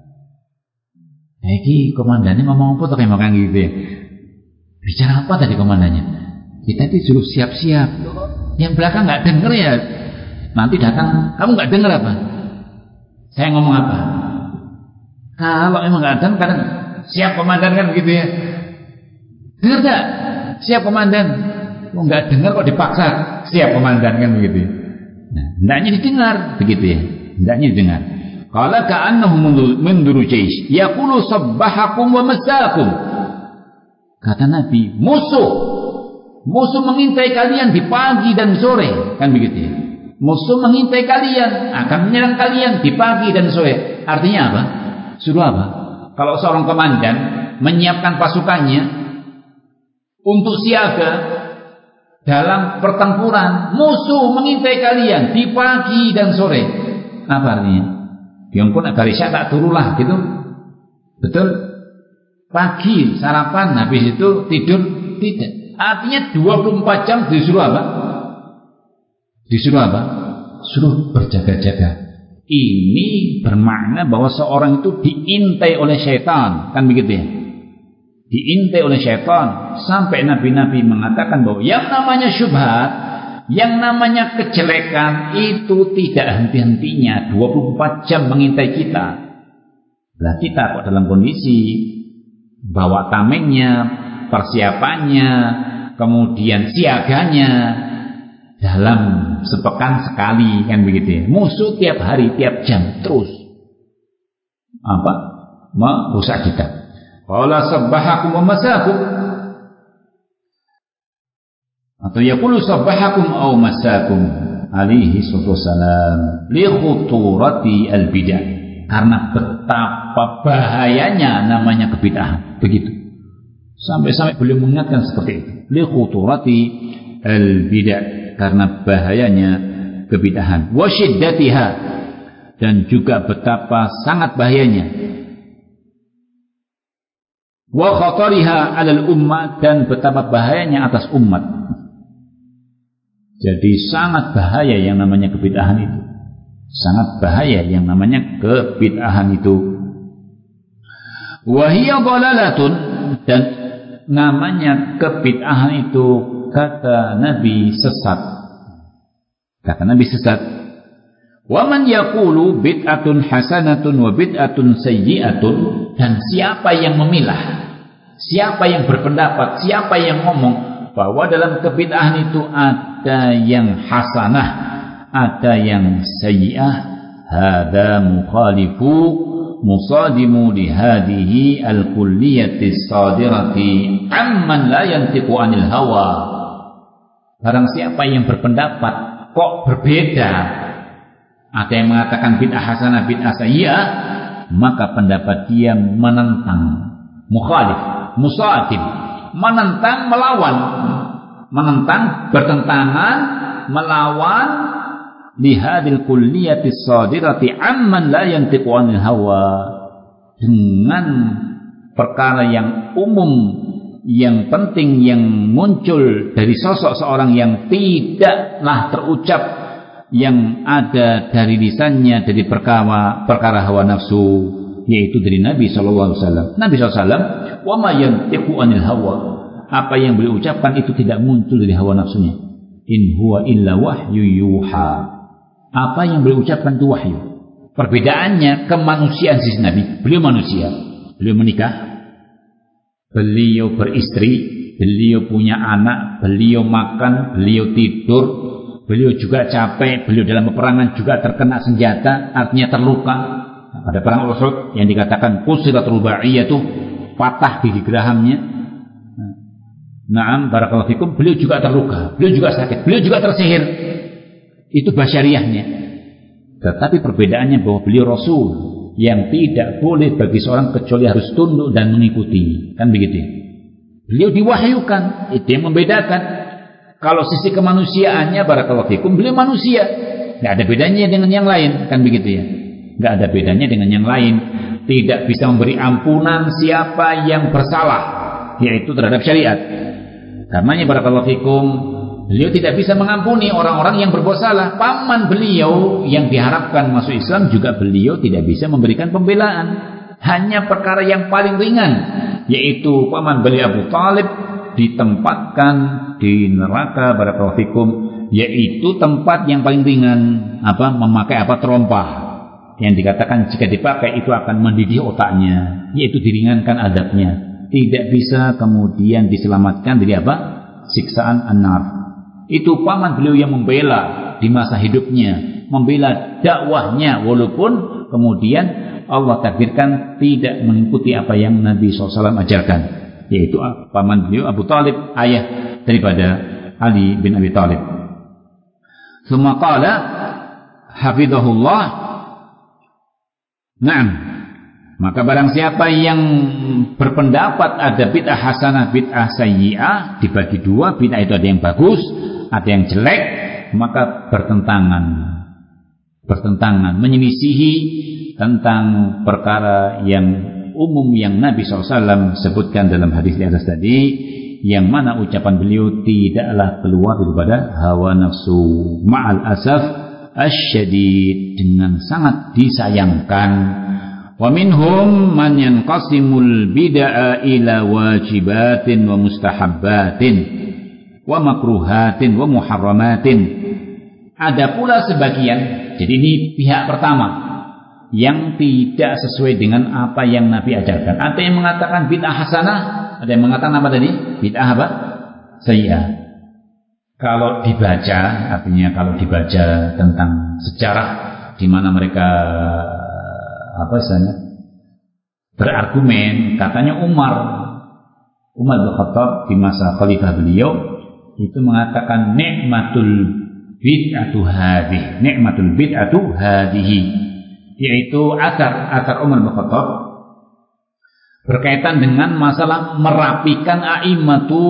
Nah, ini komandannya ngomong apa tuh kayak makan gitu ya? Bicara apa tadi komandannya? Kita disuruh siap-siap. Yang belakang nggak denger ya. Nanti datang, kamu nggak denger apa? Saya ngomong apa? Kalau emang nggak denger, kadang siap komandan kan gitu ya. Dengar tak? Siap komandan. Oh, nggak dengar kok dipaksa. Siap komandan kan begitu. Nah, hendaknya didengar begitu ya. Hendaknya didengar. Qala ka'annahu min durujais yaqulu sabbahakum wa masakum. Kata Nabi, musuh mengintai kalian di pagi dan sore, kan begitu ya. Musuh mengintai kalian, akan menyerang kalian di pagi dan sore. Artinya apa? Suruh apa? Kalau seorang komandan menyiapkan pasukannya untuk siaga dalam pertempuran, musuh mengintai kalian di pagi dan sore. Apa artinya? Yang pun garisnya tak turulah gitu. Betul? Pagi sarapan, habis itu tidur, tidak. Artinya 24 jam disuruh apa? Disuruh apa? Suruh berjaga-jaga. Ini bermakna bahwa seorang itu diintai oleh syaitan, kan begitu ya? Diintai oleh syaitan sampai nabi-nabi mengatakan bahwa yang namanya syubhat, yang namanya kejelekan itu tidak henti-hentinya 24 jam mengintai kita. Lah kita kok dalam kondisi bawa tamengnya, persiapannya, kemudian siaganya dalam sepekan sekali, kan begitu ya. Musuh tiap hari, tiap jam terus apa? Merusak kita. Qala sabbahakum wa masakum, atau yaqulu sabbahakum aw masakum alaihi wassalam li khuturati al bidah, karena betapa bahayanya namanya kebid'ahan. Begitu. Sampai-sampai beliau mengingatkan seperti itu. Li khuturati al bidah, karena bahayanya kebid'ahan. Wa syiddatiha, dan juga betapa sangat bahayanya. Wa khatariha 'alal ummah, dan betapa bahayanya atas umat. Jadi sangat bahaya yang namanya kebid'ahan itu. Sangat bahaya yang namanya kebid'ahan itu. Wa hiya dhalalatun, dan namanya kebid'ahan itu kata Nabi sesat. Kata Nabi sesat. Wa man yaqulu bid'atun hasanatun wa bid'atun sayyi'atun, dan siapa yang memilah, siapa yang berpendapat, siapa yang ngomong bahwa dalam kebid'ahan itu ada yang hasanah, ada yang sayyi'ah, hada mukhalifu musadimu li hadhihi al-kulliyati sadirati amman la yantiqu anil hawa. Barang siapa yang berpendapat kok berbeda, ada yang mengatakan bid'ah hasanah, bid'ah sayyi'ah, maka pendapat dia menentang, mukhalif, musadim, menentang, melawan, menentang, bertentangan, melawan lihadil kulliyatis sadirati amman la yantiqu anil hawa, dengan perkara yang umum, yang penting, yang muncul dari sosok seorang yang tidaklah terucap, yang ada dari lisannya, dari perkara hawa nafsu, yaitu dari Nabi SAW. Nabi SAW, wa ma yantiqu anil hawa, apa yang beliau ucapkan itu tidak muncul dari hawa nafsunya. In huwa illa wahyu yuha, apa yang beliau ucapkan itu wahyu. Perbedaannya kemanusiaan sisi Nabi. Beliau manusia, beliau menikah, beliau beristri, beliau punya anak, beliau makan, beliau tidur, beliau juga capek, beliau dalam peperangan juga terkena senjata, artinya terluka. Pada perang Uhud yang dikatakan qusirat rubaiyatuh, patah gigi gerahamnya. Naam, barakallahu fikum, beliau juga terluka, beliau juga sakit, beliau juga tersihir. Itu basyariahnya. Tetapi perbedaannya bahwa beliau Rasul yang tidak boleh bagi seorang kecuali harus tunduk dan mengikuti. Kan begitu ya? Beliau diwahyukan, itu yang membedakan. Kalau sisi kemanusiaannya, barakallahu fikum, beliau manusia, nggak ada bedanya dengan yang lain, kan begitu ya? Nggak ada bedanya dengan yang lain. Tidak bisa memberi ampunan siapa yang bersalah, yaitu terhadap syariat. Karenanya barakallahu fikum, beliau tidak bisa mengampuni orang-orang yang berbuat salah. Paman beliau yang diharapkan masuk Islam juga beliau tidak bisa memberikan pembelaan. Hanya perkara yang paling ringan, yaitu paman beliau Abu Thalib ditempatkan di neraka barakallahu fikum, yaitu tempat yang paling ringan, memakai trompa yang dikatakan jika dipakai itu akan mendidih otaknya, yaitu diringankan adabnya, tidak bisa kemudian diselamatkan dari siksaan an-nar. Itu paman beliau yang membela di masa hidupnya, membela dakwahnya, walaupun kemudian Allah takdirkan tidak mengikuti apa yang Nabi SAW ajarkan, yaitu paman beliau Abu Thalib, ayah daripada Ali bin Abi Thalib. Tsumma qala hafizahullah, na'am, maka barang siapa yang berpendapat ada bid'ah hasanah, bid'ah sayyi'ah, dibagi dua, bid'ah itu ada yang bagus, ada yang jelek, maka bertentangan, menyelisihi tentang perkara yang umum yang Nabi SAW sebutkan dalam hadis di atas tadi, yang mana ucapan beliau tidaklah keluar daripada hawa nafsu, ma'al asaf asyadid, dengan sangat disayangkan. Wa minhum man yanqasimul bid'a ila wajibatin wa mustahabbatin wa makruhatin wa muharramatin. Ada pula sebagian, jadi ini pihak pertama yang tidak sesuai dengan apa yang Nabi ajarkan. Ada yang mengatakan bid'ah hasanah, ada yang mengatakan apa tadi? Bid'ah sayyi'ah. Kalau dibaca, artinya kalau dibaca tentang sejarah di mana mereka berargumen, katanya Umar bin Khattab di masa khalifah beliau itu mengatakan nikmatul bid'atu hadhihi, yaitu atar Umar bin Khattab berkaitan dengan masalah merapikan a'immatu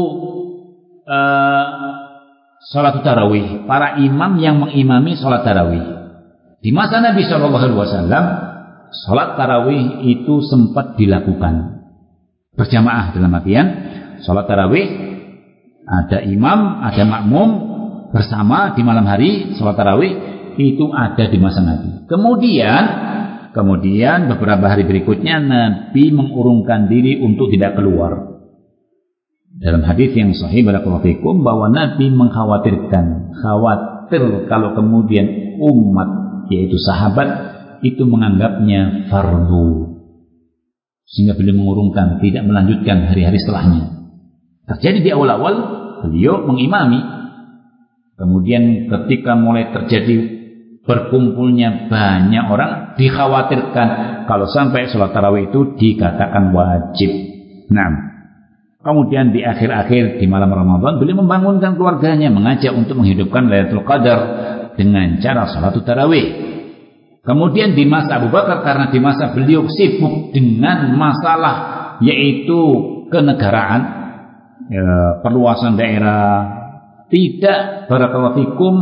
salat tarawih, para imam yang mengimami salat tarawih. Di masa Nabi SAW, salat tarawih itu sempat dilakukan berjamaah, dalam artian salat tarawih ada imam, ada makmum bersama di malam hari. Salat tarawih itu ada di masa Nabi. Kemudian beberapa hari berikutnya Nabi mengurungkan diri untuk tidak keluar. Dalam hadis yang sahih barakallahu fikum, bahwa Nabi khawatir kalau kemudian umat, yaitu sahabat, itu menganggapnya fardu, sehingga beliau mengurungkan, tidak melanjutkan hari-hari setelahnya. Terjadi di awal-awal beliau mengimami. Kemudian ketika mulai terjadi berkumpulnya banyak orang, dikhawatirkan kalau sampai sholat tarawih itu dikatakan wajib. Nah, kemudian di akhir-akhir di malam Ramadan beliau membangunkan keluarganya, mengajak untuk menghidupkan Lailatul Qadar dengan cara sholat tarawih. Kemudian di masa Abu Bakar, karena di masa beliau sibuk dengan masalah yaitu kenegaraan, perluasan daerah, tidak barakallahu fikum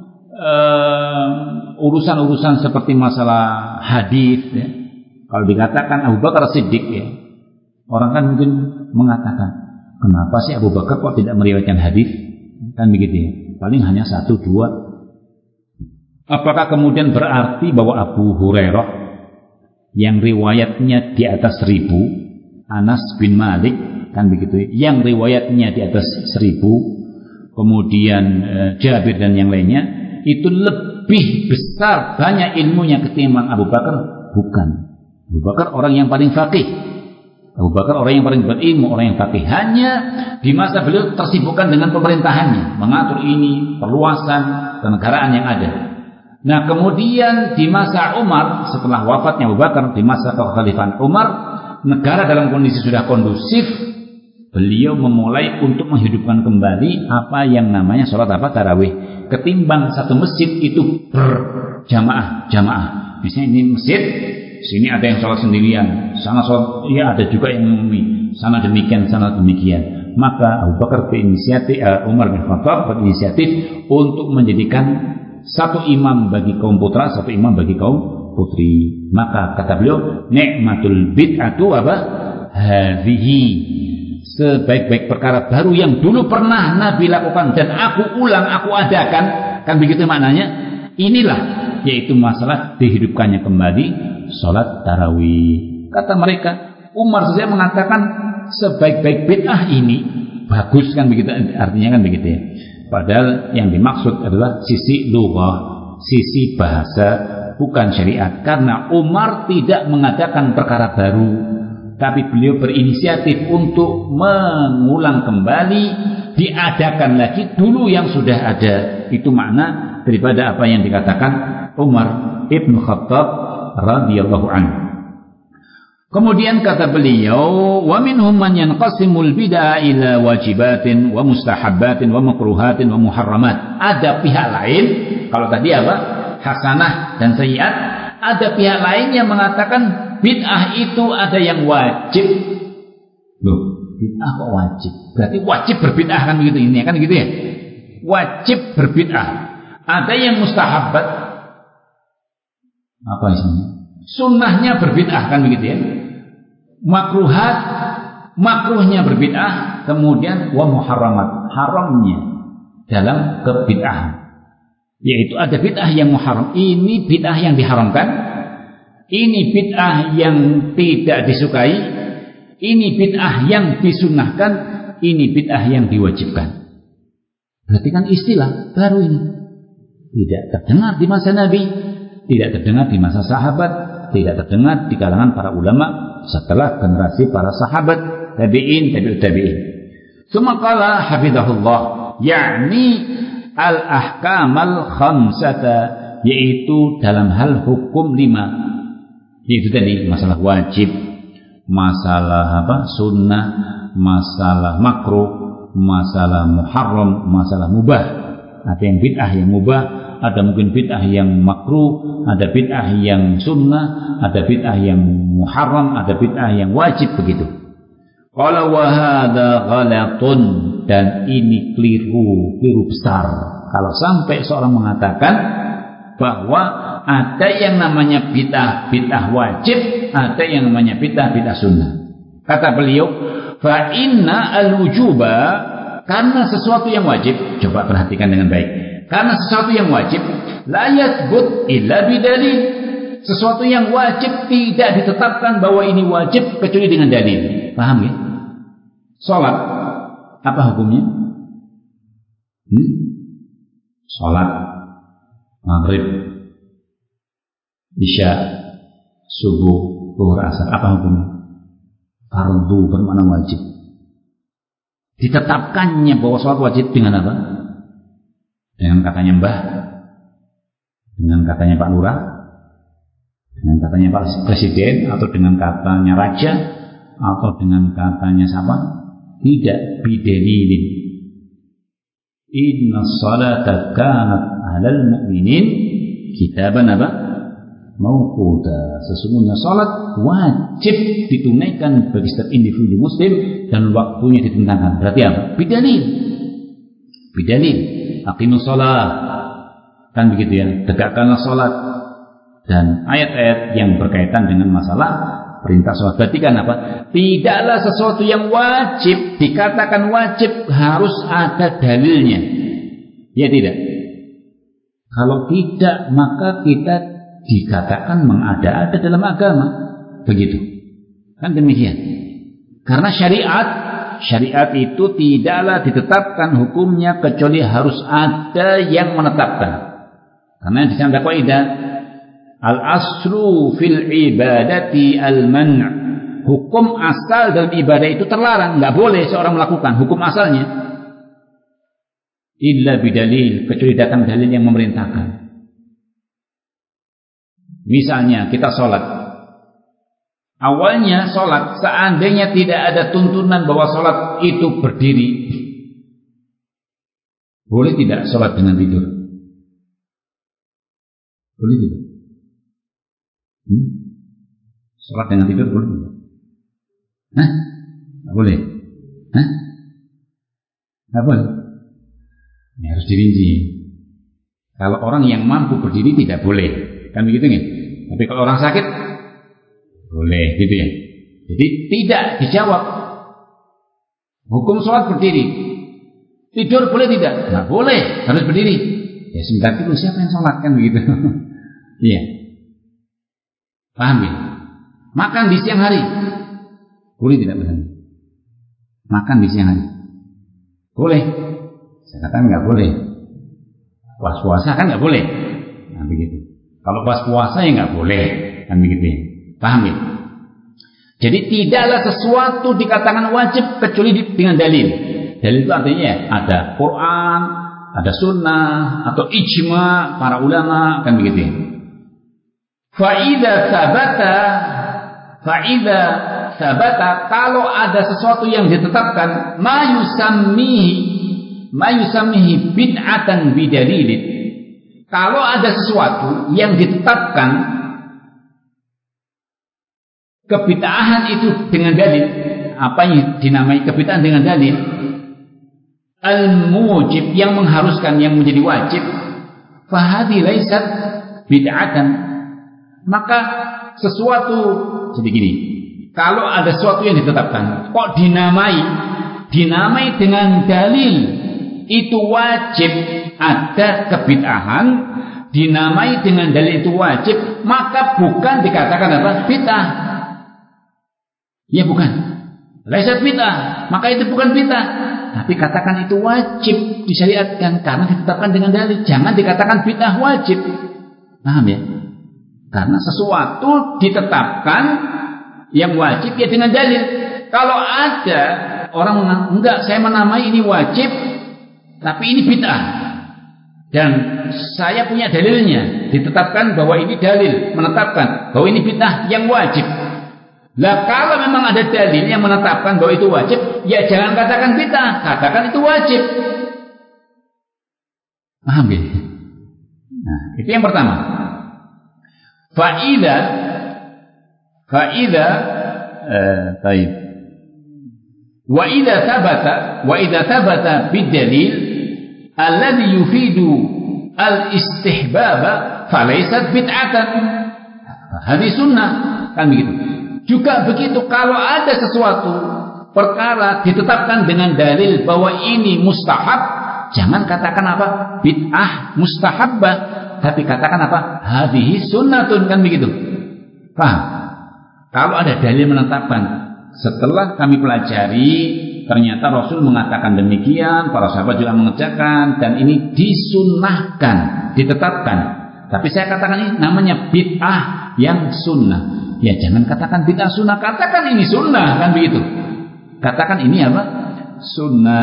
urusan-urusan seperti masalah hadis. Kalau dikatakan Abu Bakar Siddiq, orang kan mungkin mengatakan, kenapa sih Abu Bakar kok tidak meriwayatkan hadis? Kan begitu, paling hanya 1, 2. Apakah kemudian berarti bahwa Abu Hurairah yang riwayatnya di atas 1000, Anas bin Malik, kan begitu, yang riwayatnya di atas 1000, kemudian Jabir dan yang lainnya, itu lebih besar banyak ilmunya ketimbang Abu Bakar? Bukan. Abu Bakar orang yang paling faqih, Abu Bakar orang yang paling berilmu, orang yang faqih. Hanya di masa beliau tersibukkan dengan pemerintahannya, mengatur ini, perluasan kenegaraan yang ada. Nah, kemudian di masa Umar, setelah wafatnya Abu Bakar, di masa kekhalifahan Umar, negara dalam kondisi sudah kondusif, beliau memulai untuk menghidupkan kembali apa yang namanya sholat tarawih. Ketimbang satu masjid itu berjamaah. Biasanya ini masjid, sini ada yang sholat sendirian, sana sholat, ada juga yang mengumumi, sana demikian, sana demikian. Maka Abu Bakar Umar bin Khattab berinisiatif untuk menjadikan satu imam bagi kaum putra, satu imam bagi kaum putri. Maka kata beliau, nikmatul bid'atu hadhihi, sebaik-baik perkara baru yang dulu pernah Nabi lakukan dan aku ulang, aku adakan, kan begitu maknanya. Inilah yaitu masalah dihidupkannya kembali sholat tarawih. Kata mereka, Umar saja mengatakan sebaik-baik bid'ah ini bagus, kan begitu artinya, kan begitu ya. Padahal yang dimaksud adalah sisi lughah, sisi bahasa, bukan syariat. Karena Umar tidak mengadakan perkara baru, tapi beliau berinisiatif untuk mengulang kembali, diadakan lagi dulu yang sudah ada. Itu makna daripada apa yang dikatakan Umar ibn Khattab radhiyallahu anhu. Kemudian kata beliau, wa minhum man yanqasimul bid'ah ila wajibatin wa mustahabbatin wa makruhatin wa muharramat. Ada pihak lain, kalau tadi apa? Hasanah dan sayyiat. Ada pihak lain yang mengatakan bid'ah itu ada yang wajib. Loh, bid'ah kok wajib? Berarti wajib berbid'ah, kan begitu ini, kan gitu ya? Wajib berbid'ah. Ada yang mustahabbat. Apa isinya? Sunnahnya berbid'ah, kan begitu ya? Makruhat, makruhnya berbid'ah. Kemudian wa muharramat, haramnya dalam kebid'ahan. Yaitu ada bid'ah yang muharram. Ini bid'ah yang diharamkan. Ini bid'ah yang tidak disukai. Ini bid'ah yang disunnahkan. Ini bid'ah yang diwajibkan. Berarti kan istilah baru ini. Tidak terdengar di masa Nabi, tidak terdengar di masa sahabat, tidak terdengar di kalangan para ulama setelah generasi para sahabat, tabi'in, tabi'ut tabi'in. Summa qala hafizahullah, yakni al-ahkam al-khamsata, yaitu dalam hal hukum 5. Yaitu tadi masalah wajib, masalah apa? Sunnah, masalah makruh, masalah muharram, masalah mubah. Ada yang bid'ah yang mubah, ada mungkin bid'ah yang makruh, ada bid'ah yang sunnah, ada bid'ah yang muharram, ada bid'ah yang wajib, begitu. Qala wa hadza ghalatun, dan ini keliru besar kalau sampai seorang mengatakan bahwa ada yang namanya bid'ah wajib, ada yang namanya bid'ah sunnah. Kata beliau, fa inna al-wujuba, karena sesuatu yang wajib, coba perhatikan dengan baik. Karena sesuatu yang wajib la yathbut illa bidalil. Sesuatu yang wajib tidak ditetapkan bahwa ini wajib kecuali dengan dalil. Paham ya? Salat apa hukumnya? Salat maghrib, isya, subuh, zuhur, asar, apa hukumnya? Fardu, bermakna wajib. Ditetapkannya bahwa salat wajib dengan apa? Dengan katanya Mbah, dengan katanya Pak Lurah, dengan katanya Pak Presiden, atau dengan katanya Raja, atau dengan katanya siapa? Tidak, bidalilin. Inna salata kanat 'alal mu'minin kitaban apa? Mauquta. Sesungguhnya salat wajib ditunaikan bagi setiap individu muslim dan waktunya ditentukan. Berarti apa? Bidalil. Aqimus shalah, kan begitu ya, tegakkanlah salat. Dan ayat-ayat yang berkaitan dengan masalah perintah salat. Berarti kan apa? Tidaklah sesuatu yang wajib dikatakan wajib harus ada dalilnya. Ya tidak? Kalau tidak, maka kita dikatakan mengada-ada dalam agama. Begitu. Kan demikian. Karena syariat itu tidaklah ditetapkan hukumnya kecuali harus ada yang menetapkan. Karena di sana ada kaidah al-aslu fil ibadati al-man'. Hukum asal dalam ibadah itu terlarang, enggak boleh seorang melakukan hukum asalnya illa bidalil, kecuali datang dalil yang memerintahkan. Misalnya kita sholat, awalnya sholat, seandainya tidak ada tuntunan bahwa sholat itu berdiri, boleh tidak sholat dengan tidur? Boleh tidak? Sholat dengan tidur boleh tidak? Nggak boleh? Nggak boleh? Ini harus dirinci. Kalau orang yang mampu berdiri tidak boleh, kan begitu nih? Tapi kalau orang sakit boleh, gitu ya. Jadi tidak dijawab. Hukum sholat berdiri. Tidur boleh tidak? Nggak boleh, harus berdiri. Ya sebentar itu siapa yang sholat kan begitu? Iya. Paham ya? Makan di siang hari. Boleh tidak benar? Makan di siang hari. Boleh. Saya katakan nggak boleh. Pas puasa kan nggak boleh. Nah begitu. Kalau pas puasa ya nggak boleh. Kan begitu ya. Paham ya? Jadi tidaklah sesuatu dikatakan wajib kecuali dengan dalil. Dalil itu artinya ada Quran, ada sunnah, atau ijma para ulama, kan begitu ya. Fa'idha sabata, kalau ada sesuatu yang ditetapkan, ma yusammihi bid'atan bidalilin. Kalau ada sesuatu yang ditetapkan kebid'ahan itu dengan dalil, apa yang dinamai kebid'ahan dengan dalil, al-mujib yang mengharuskan, yang menjadi wajib, fahadi laisat bid'atan. Maka sesuatu jadi gini, kalau ada sesuatu yang ditetapkan kok dinamai dengan dalil itu wajib, ada kebid'ahan dinamai dengan dalil itu wajib, maka bukan dikatakan apa? Bid'ah. Ya bukan. Laisat bid'ah, maka itu bukan bid'ah. Tapi katakan itu wajib disyariatkan karena ditetapkan dengan dalil. Jangan dikatakan bid'ah wajib. Paham ya? Karena sesuatu ditetapkan yang wajib ya dengan dalil. Kalau ada orang menganggap, enggak, saya menamai ini wajib, tapi ini bid'ah. Dan saya punya dalilnya, ditetapkan bahwa ini dalil menetapkan bahwa ini bid'ah yang wajib. Lah kalau memang ada dalil yang menetapkan bahwa itu wajib, ya jangan katakan bid'ah, katakan itu wajib. Paham ya? Nah, itu yang pertama. Fa'idha taib. Wa idza thabata bidalil alladhi yufidu al-istihbaba falaysat bid'atan. Hadis sunnah, kan begitu. Juga begitu kalau ada sesuatu perkara ditetapkan dengan dalil bahwa ini mustahab, jangan katakan apa? Bid'ah mustahabbah, tapi katakan apa? Hadhihi sunnatun, kan begitu. Paham? Kalau ada dalil menetapkan, setelah kami pelajari ternyata Rasul mengatakan demikian, para sahabat juga mengerjakan, dan ini disunnahkan, ditetapkan. Tapi saya katakan ini namanya bid'ah yang sunnah. Ya jangan katakan bid'ah sunnah, katakan ini sunnah, kan begitu. Katakan ini apa? Sunnah.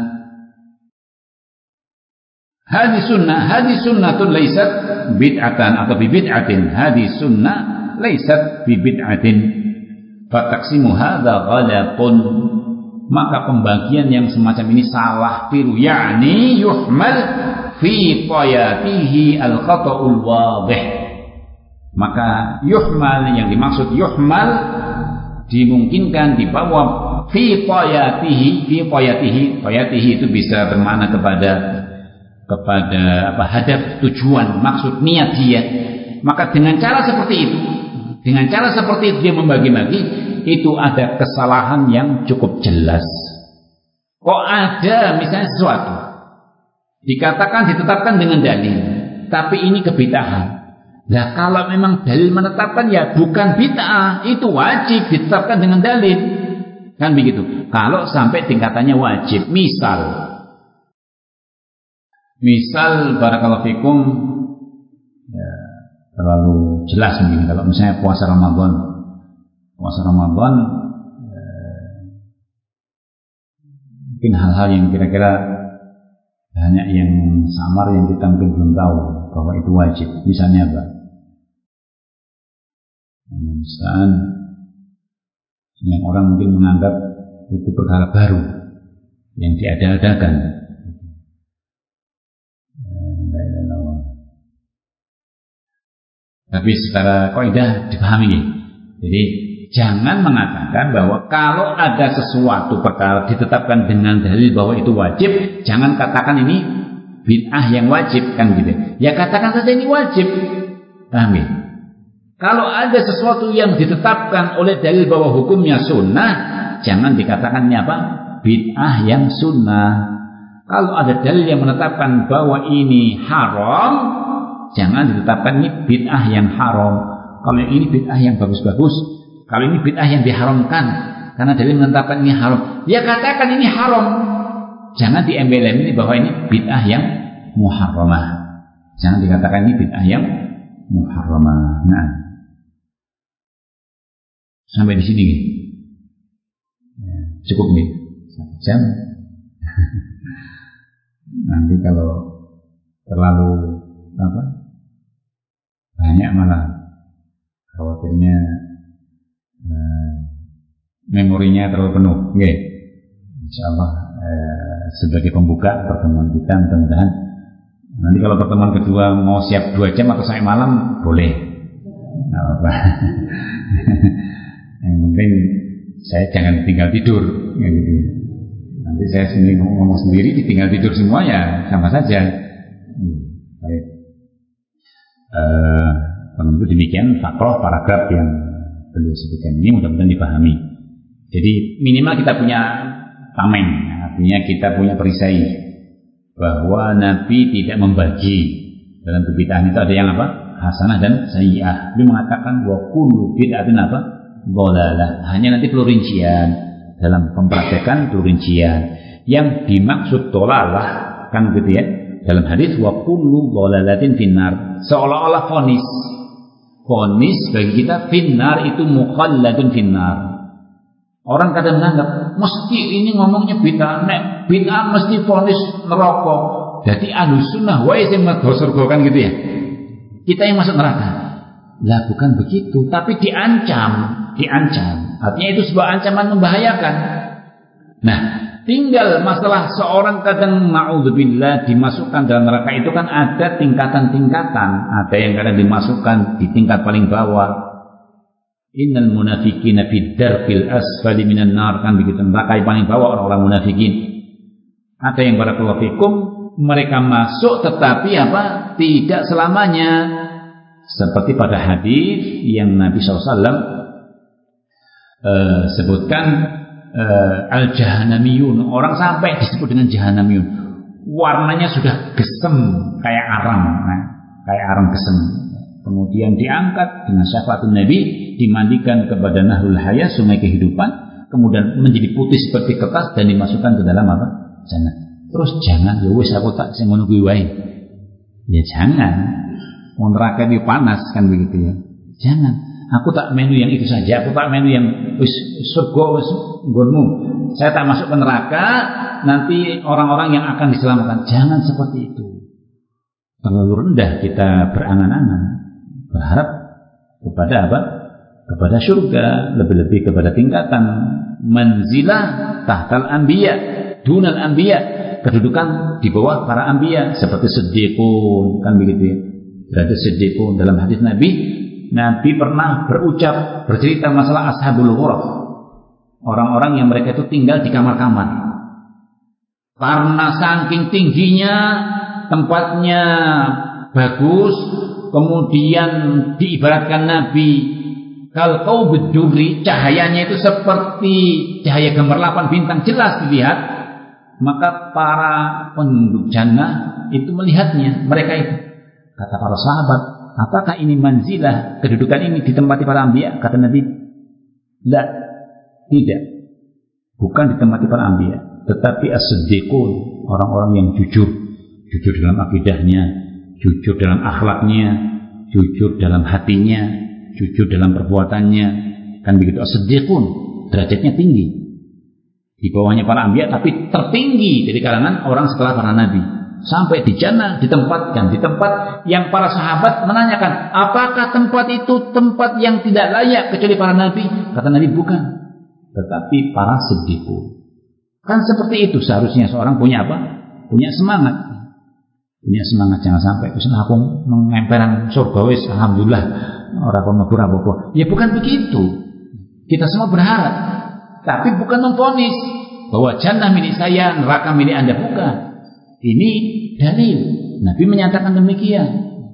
Hadis sunnatun laysat bid'atan atau bid'atin. Hadis sunnah laysat bid'atin. Fataksimu hadza ghalatun. Maka pembagian yang semacam ini salah, tiru, yakni yuhmal fi qayatihi al-khata'ul wadih. Maka yuhmal, yang dimaksud yuhmal, dimungkinkan dibawa fi qayatihi. Qayatihi itu bisa bermakna kepada apa, hadaf, tujuan, maksud, niat dia. Maka dengan cara seperti itu dia membagi-bagi, itu ada kesalahan yang cukup jelas. Kok ada misalnya sesuatu ditetapkan dengan dalil, tapi ini kebid'ahan. Nah kalau memang dalil menetapkan, ya bukan bid'ah, itu wajib ditetapkan dengan dalil, kan begitu. Kalau sampai tingkatannya wajib, misal barakallahu fikum, ya, terlalu jelas mungkin kalau misalnya puasa Ramadan, mungkin hal-hal yang kira-kira banyak yang samar yang kita mungkin belum tahu bahwa itu wajib. Misalnya apa? Misalnya yang orang mungkin menganggap itu perkara baru yang diada-adakan. Tapi secara kaidah dipahami. Jadi jangan mengatakan bahwa kalau ada sesuatu perkara ditetapkan dengan dalil bahwa itu wajib, jangan katakan ini bid'ah yang wajib, kan gitu. Ya katakan saja ini wajib. Paham ya? Kalau ada sesuatu yang ditetapkan oleh dalil bahwa hukumnya sunnah, jangan dikatakannya apa? bid'ah yang sunnah. Kalau ada dalil yang menetapkan bahwa ini haram, jangan ditetapkan ini bid'ah yang haram. Kalau ini bid'ah yang bagus-bagus, kalau ini bid'ah yang diharamkan karena dalil menetapkan ini haram, ya katakan ini haram. Jangan diembel-embeli bahwa ini bid'ah yang muharramah. Jangan dikatakan ini bid'ah yang muharramah. Nah, sampai di sini cukup nih 1 jam. Nanti kalau terlalu banyak malah khawatirnya memorinya terlalu penuh. Okay. Insyaallah sebagai pembuka pertemuan kita, mudah-mudahan nanti kalau pertemuan kedua mau siap 2 jam atau sampai malam boleh, nggak apa-apa. Yang penting saya jangan tinggal tidur, ya gitu. Nanti saya sendiri ngomong sendiri, ditinggal tidur semua ya sama saja. Baik. Tentu demikian faktor paragraf yang beliau sebutkan ini mudah-mudahan dipahami. Jadi minimal kita punya tameng, artinya kita punya perisai bahwa Nabi tidak membagi. Dalam kebid'ahan itu ada yang apa? Hasanah dan sayyi'ah. Dia mengatakan wa kullu bid'atin apa? Dhalalah. Hanya nanti perlu rincian. Dalam mempraktekkan perlu rincian. Yang dimaksud dhalalah kan gitu ya. Dalam hadis wa kullu dhalalatin finnar. Seolah-olah vonis bagi kita finnar itu mukhalladun finnar. Orang kadang menganggap mesti ini ngomongnya bid'ah, nek bid'ah mesti vonis neraka. Jadi Ahlussunnah wae sing mlebu surga kan gitu ya. Kita yang masuk neraka. Lah bukan begitu, tapi diancam. Artinya itu sebuah ancaman membahayakan. Nah, tinggal masalah seorang kadang na'udzubillah dimasukkan dalam neraka itu kan ada tingkatan-tingkatan. Ada yang kadang dimasukkan di tingkat paling bawah. Innal munafiqina fid darkil asfali minan nar, kan begitu, neraka yang paling bawah orang-orang munafikin. Ada yang barakallahu fikum mereka masuk tetapi apa? Tidak selamanya. Seperti pada hadis yang Nabi SAW sebutkan al-jahannamiyun, orang sampai disebut dengan jahannamiyun. Warnanya sudah gesem kayak arang, kayak arang gesem. Kemudian diangkat dengan syafaat Nabi, dimandikan kepada Nahrul Hayah, sungai kehidupan, kemudian menjadi putih seperti kertas dan dimasukkan ke dalam apa? Jannah. Terus jangan, ya wis aku tak sing ngono kuwi wae. Ya jangan. Neraka itu panas kan begitu ya. Jangan. Aku tak menu yang itu saja, aku tak menu yang wis surga wis nggonmu. Saya tak masuk ke neraka, nanti orang-orang yang akan diselamatkan. Jangan seperti itu. Terlalu rendah kita berangan-angan, berharap kepada apa? Kepada surga, lebih-lebih kepada tingkatan manzilah tahtal anbiya, dunal anbiya, kedudukan di bawah para anbiya seperti siddiqun, kan begitu ya. Berarti siddiqun dalam hadis Nabi pernah bercerita masalah ashabul ghuraf. Orang-orang yang mereka itu tinggal di kamar-kamar. Karena saking tingginya tempatnya bagus, kemudian diibaratkan Nabi kal qaubud durri, cahayanya itu seperti cahaya gemerlapan bintang jelas dilihat, maka para penduduk jannah itu melihatnya, mereka itu. Kata para sahabat, apakah ini manzilah, kedudukan ini ditempati para anbiya? Kata Nabi, tidak. Bukan ditempati para anbiya, tetapi as-siddiqun, orang-orang yang jujur dalam akidahnya, jujur dalam akhlaknya, jujur dalam hatinya, jujur dalam perbuatannya, kan begitu. As-siddiqun derajatnya tinggi, di bawahnya para anbiya, tapi tertinggi dari kalangan orang setelah para nabi. Sampai di jannah ditempatkan di tempat yang para sahabat menanyakan, apakah tempat itu tempat yang tidak layak kecuali para nabi? Kata Nabi, bukan, tetapi para siddiqun. Kan seperti itu seharusnya seorang punya apa? Punya semangat. Jangan sampai misalnya aku mengemperan surga wis alhamdulillah ora mabur apa-apa. Ya bukan begitu. Kita semua berharap, tapi bukan memvonis bahwa jannah milik saya, neraka milik Anda, bukan. Ini dalil. Nabi menyatakan demikian.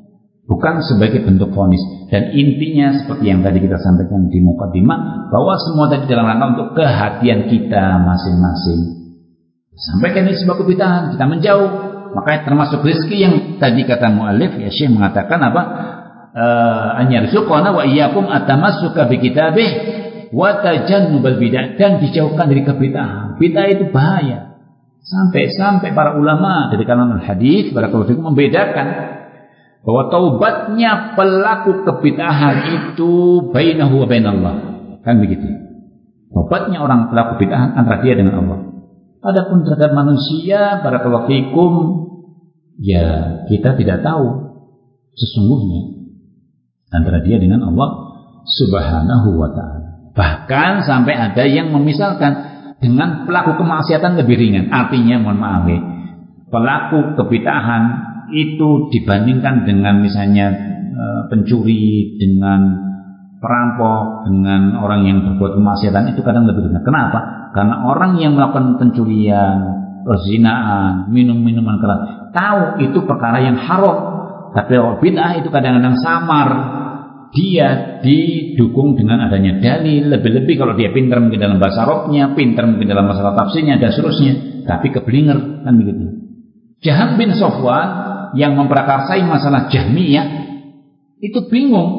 bukan sebagai bentuk vonis. Dan intinya seperti yang tadi kita sampaikan di mukadimah, bahwa semua tadi dalam rangka untuk kehatian kita masing-masing. Sampaikan ini sebuah kebid'ahan, kita menjauh. Makanya termasuk rezeki yang tadi kata mu'allif, ya Syekh mengatakan apa? An yarzuqana wa iyyakum atamassuka bi kitabih wa tajannubal bid'ah, dan dijauhkan dari kebid'ahan. Bid'ah itu bahaya. Sampai para ulama dari kalangan hadis barakallahu fikum membedakan bahwa taubatnya pelaku kebid'ahan itu bainahu wa bainallah. Kan begitu. Taubatnya orang pelaku bid'ahan antara dia dengan Allah. Adapun terhadap manusia barakallahu fikum, ya kita tidak tahu sesungguhnya antara dia dengan Allah Subhanahu wa ta'ala. Bahkan sampai ada yang memisalkan dengan pelaku kemaksiatan lebih ringan. Artinya mohon maaf, pelaku kebid'ahan itu dibandingkan dengan misalnya pencuri, dengan perampok, dengan orang yang berbuat kemaksiatan itu kadang lebih ringan. Kenapa? Karena orang yang melakukan pencurian, perzinaan, minum-minuman keras, tahu itu perkara yang haram. Tapi bid'ah itu kadang-kadang samar. Dia didukung dengan adanya dalil, lebih-lebih kalau dia pintar mungkin dalam bahasa Arabnya, pintar mungkin dalam masalah tafsirnya dan seterusnya, tapi keblinger, kan begitu. Jaham bin Safwan yang memprakarsai masalah Jahmiyah itu bingung.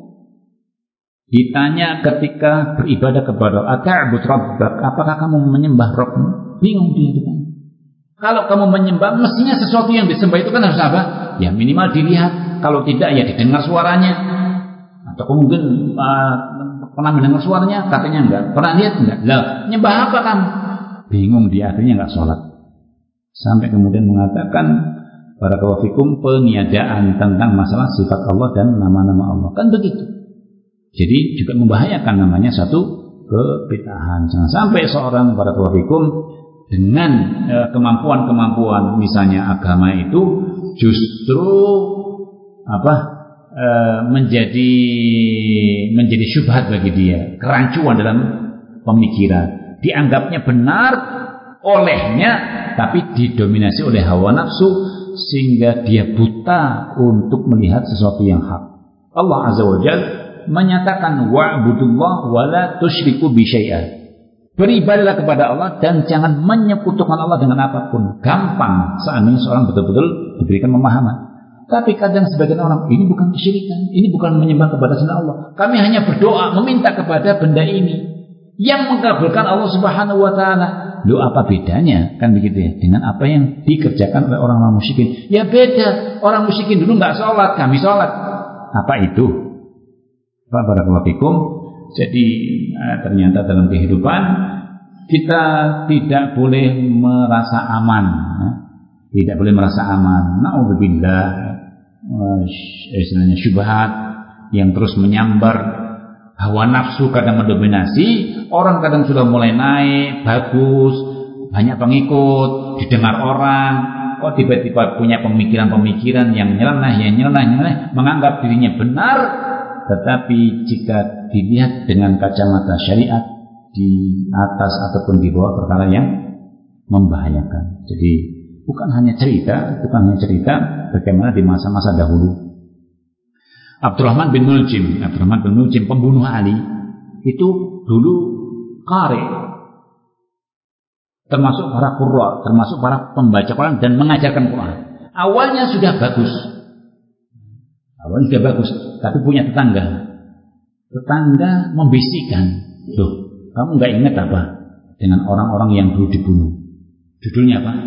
Ditanya ketika beribadah kepada Allah, "Ata'bud rabbak?" Apakah kamu menyembah Rabbmu? Bingung dia ditanya. Kalau kamu menyembah, mestinya sesuatu yang disembah itu kan harus apa? Ya minimal dilihat, kalau tidak ya didengar suaranya. Atau mungkin pernah mendengar suaranya, katanya enggak. Pernah lihat enggak? Lah, nyembah apa kamu? Bingung dia, akhirnya enggak sholat. Sampai kemudian mengatakan barakallahu fikum, peniadaan tentang masalah sifat Allah dan nama-nama Allah. Kan begitu. Jadi juga membahayakan namanya satu kebid'ahan. Jangan sampai seorang barakallahu fikum dengan kemampuan-kemampuan misalnya agama itu justru menjadi syubhat bagi dia, kerancuan dalam pemikiran, dianggapnya benar olehnya tapi didominasi oleh hawa nafsu sehingga dia buta untuk melihat sesuatu yang hak. Allah Azza wa Jalla menyatakan wa'budullah wa la tusyriku bi syai'an. Beribadahlah kepada Allah dan jangan menyekutukan Allah dengan apapun. Gampang seandainya seorang betul-betul diberikan pemahaman. Tapi kadang sebagian orang, ini bukan kesyirikan, ini bukan menyembah kepada selain Allah. Kami hanya berdoa, meminta kepada benda ini yang mengabulkan Allah Subhanahu wa ta'ala. Loh, apa bedanya? Kan begitu ya, dengan apa yang dikerjakan oleh orang-orang musyrikin. Ya beda, orang musyrikin dulu nggak sholat, kami sholat. Apa itu? Pak barakallahu fikum. Jadi ternyata dalam kehidupan kita tidak boleh merasa aman. Tidak boleh merasa aman. Na'udzubillah. Istilahnya syubhat yang terus menyambar, hawa nafsu kadang mendominasi, orang kadang sudah mulai naik, bagus, banyak pengikut, didengar orang, kok tiba-tiba punya pemikiran-pemikiran yang nyeleneh, menganggap dirinya benar, tetapi jika dilihat dengan kacamata syariat, di atas ataupun di bawah perkara yang membahayakan. Jadi bukan hanya cerita bagaimana di masa-masa dahulu. Abdurrahman bin Muljim pembunuh Ali itu dulu qari, termasuk para qurra, termasuk para pembaca Quran dan mengajarkan Quran. Awalnya sudah bagus, tapi punya tetangga membisikkan, "Loh, kamu nggak ingat apa dengan orang-orang yang dulu dibunuh?" Judulnya apa?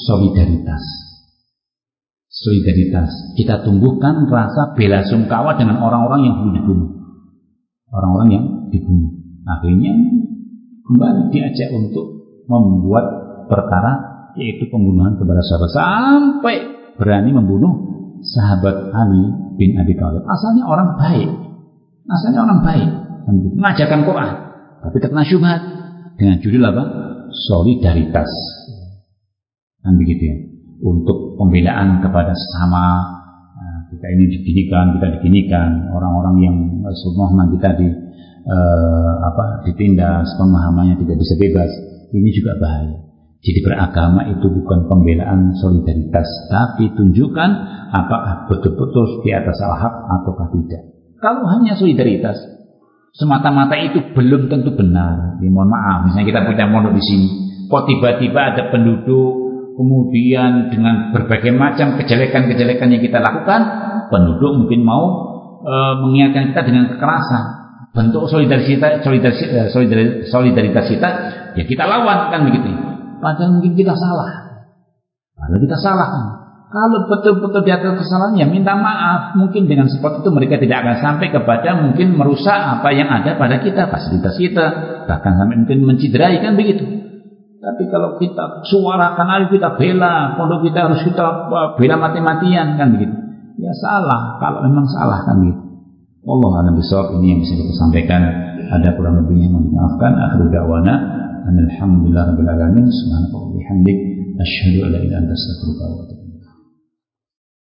Solidaritas. Kita tumbuhkan rasa bela sungkawa dengan orang-orang yang dulu dibunuh. Akhirnya kembali diajak untuk membuat perkara, yaitu pembunuhan kepada sahabat, sampai berani membunuh sahabat Ali bin Abi Thalib. Asalnya orang baik, mengajarkan Quran, tapi terkena syubhat dengan judul apa? Solidaritas. Kan begitu ya, untuk pembelaan kepada sesama, kita ini diginikan, orang-orang yang semua kita ditindas, pemahamannya tidak bisa bebas, ini juga bahaya. Jadi beragama itu bukan pembelaan solidaritas, tapi tunjukkan apakah betul-betul di atas al-haq ataukah tidak. Kalau hanya solidaritas semata-mata itu belum tentu benar. Ya, mohon maaf, misalnya kita punya pondok di sini, kok tiba-tiba ada penduduk, kemudian dengan berbagai macam kejelekan-kejelekan yang kita lakukan, penduduk mungkin mau mengingatkan kita dengan kekerasan. Bentuk solidaritas kita, ya kita lawan kan begitu. Padahal mungkin kita salah. Kalau kita salah kan. Kalau betul-betul di atas kesalahan, ya minta maaf. Mungkin dengan seperti itu mereka tidak akan sampai kepada mungkin merusak apa yang ada pada kita, fasilitas kita, bahkan sampai mungkin menciderai kan begitu. Tapi kalau kita suarakan, ayo kita bela, pondok kita harus kita bela mati-matian kan begitu. Ya salah, kalau memang salah kan begitu. Allah a'lam bishawab, ini yang bisa kita sampaikan. Ada kurang lebihnya mohon dimaafkan. Akhiru da'wana alhamdulillahirabbil alamin. Subhanallah wa bihamdik, asyhadu an la ilaha illa anta, astaghfiruka wa atubu ilaik.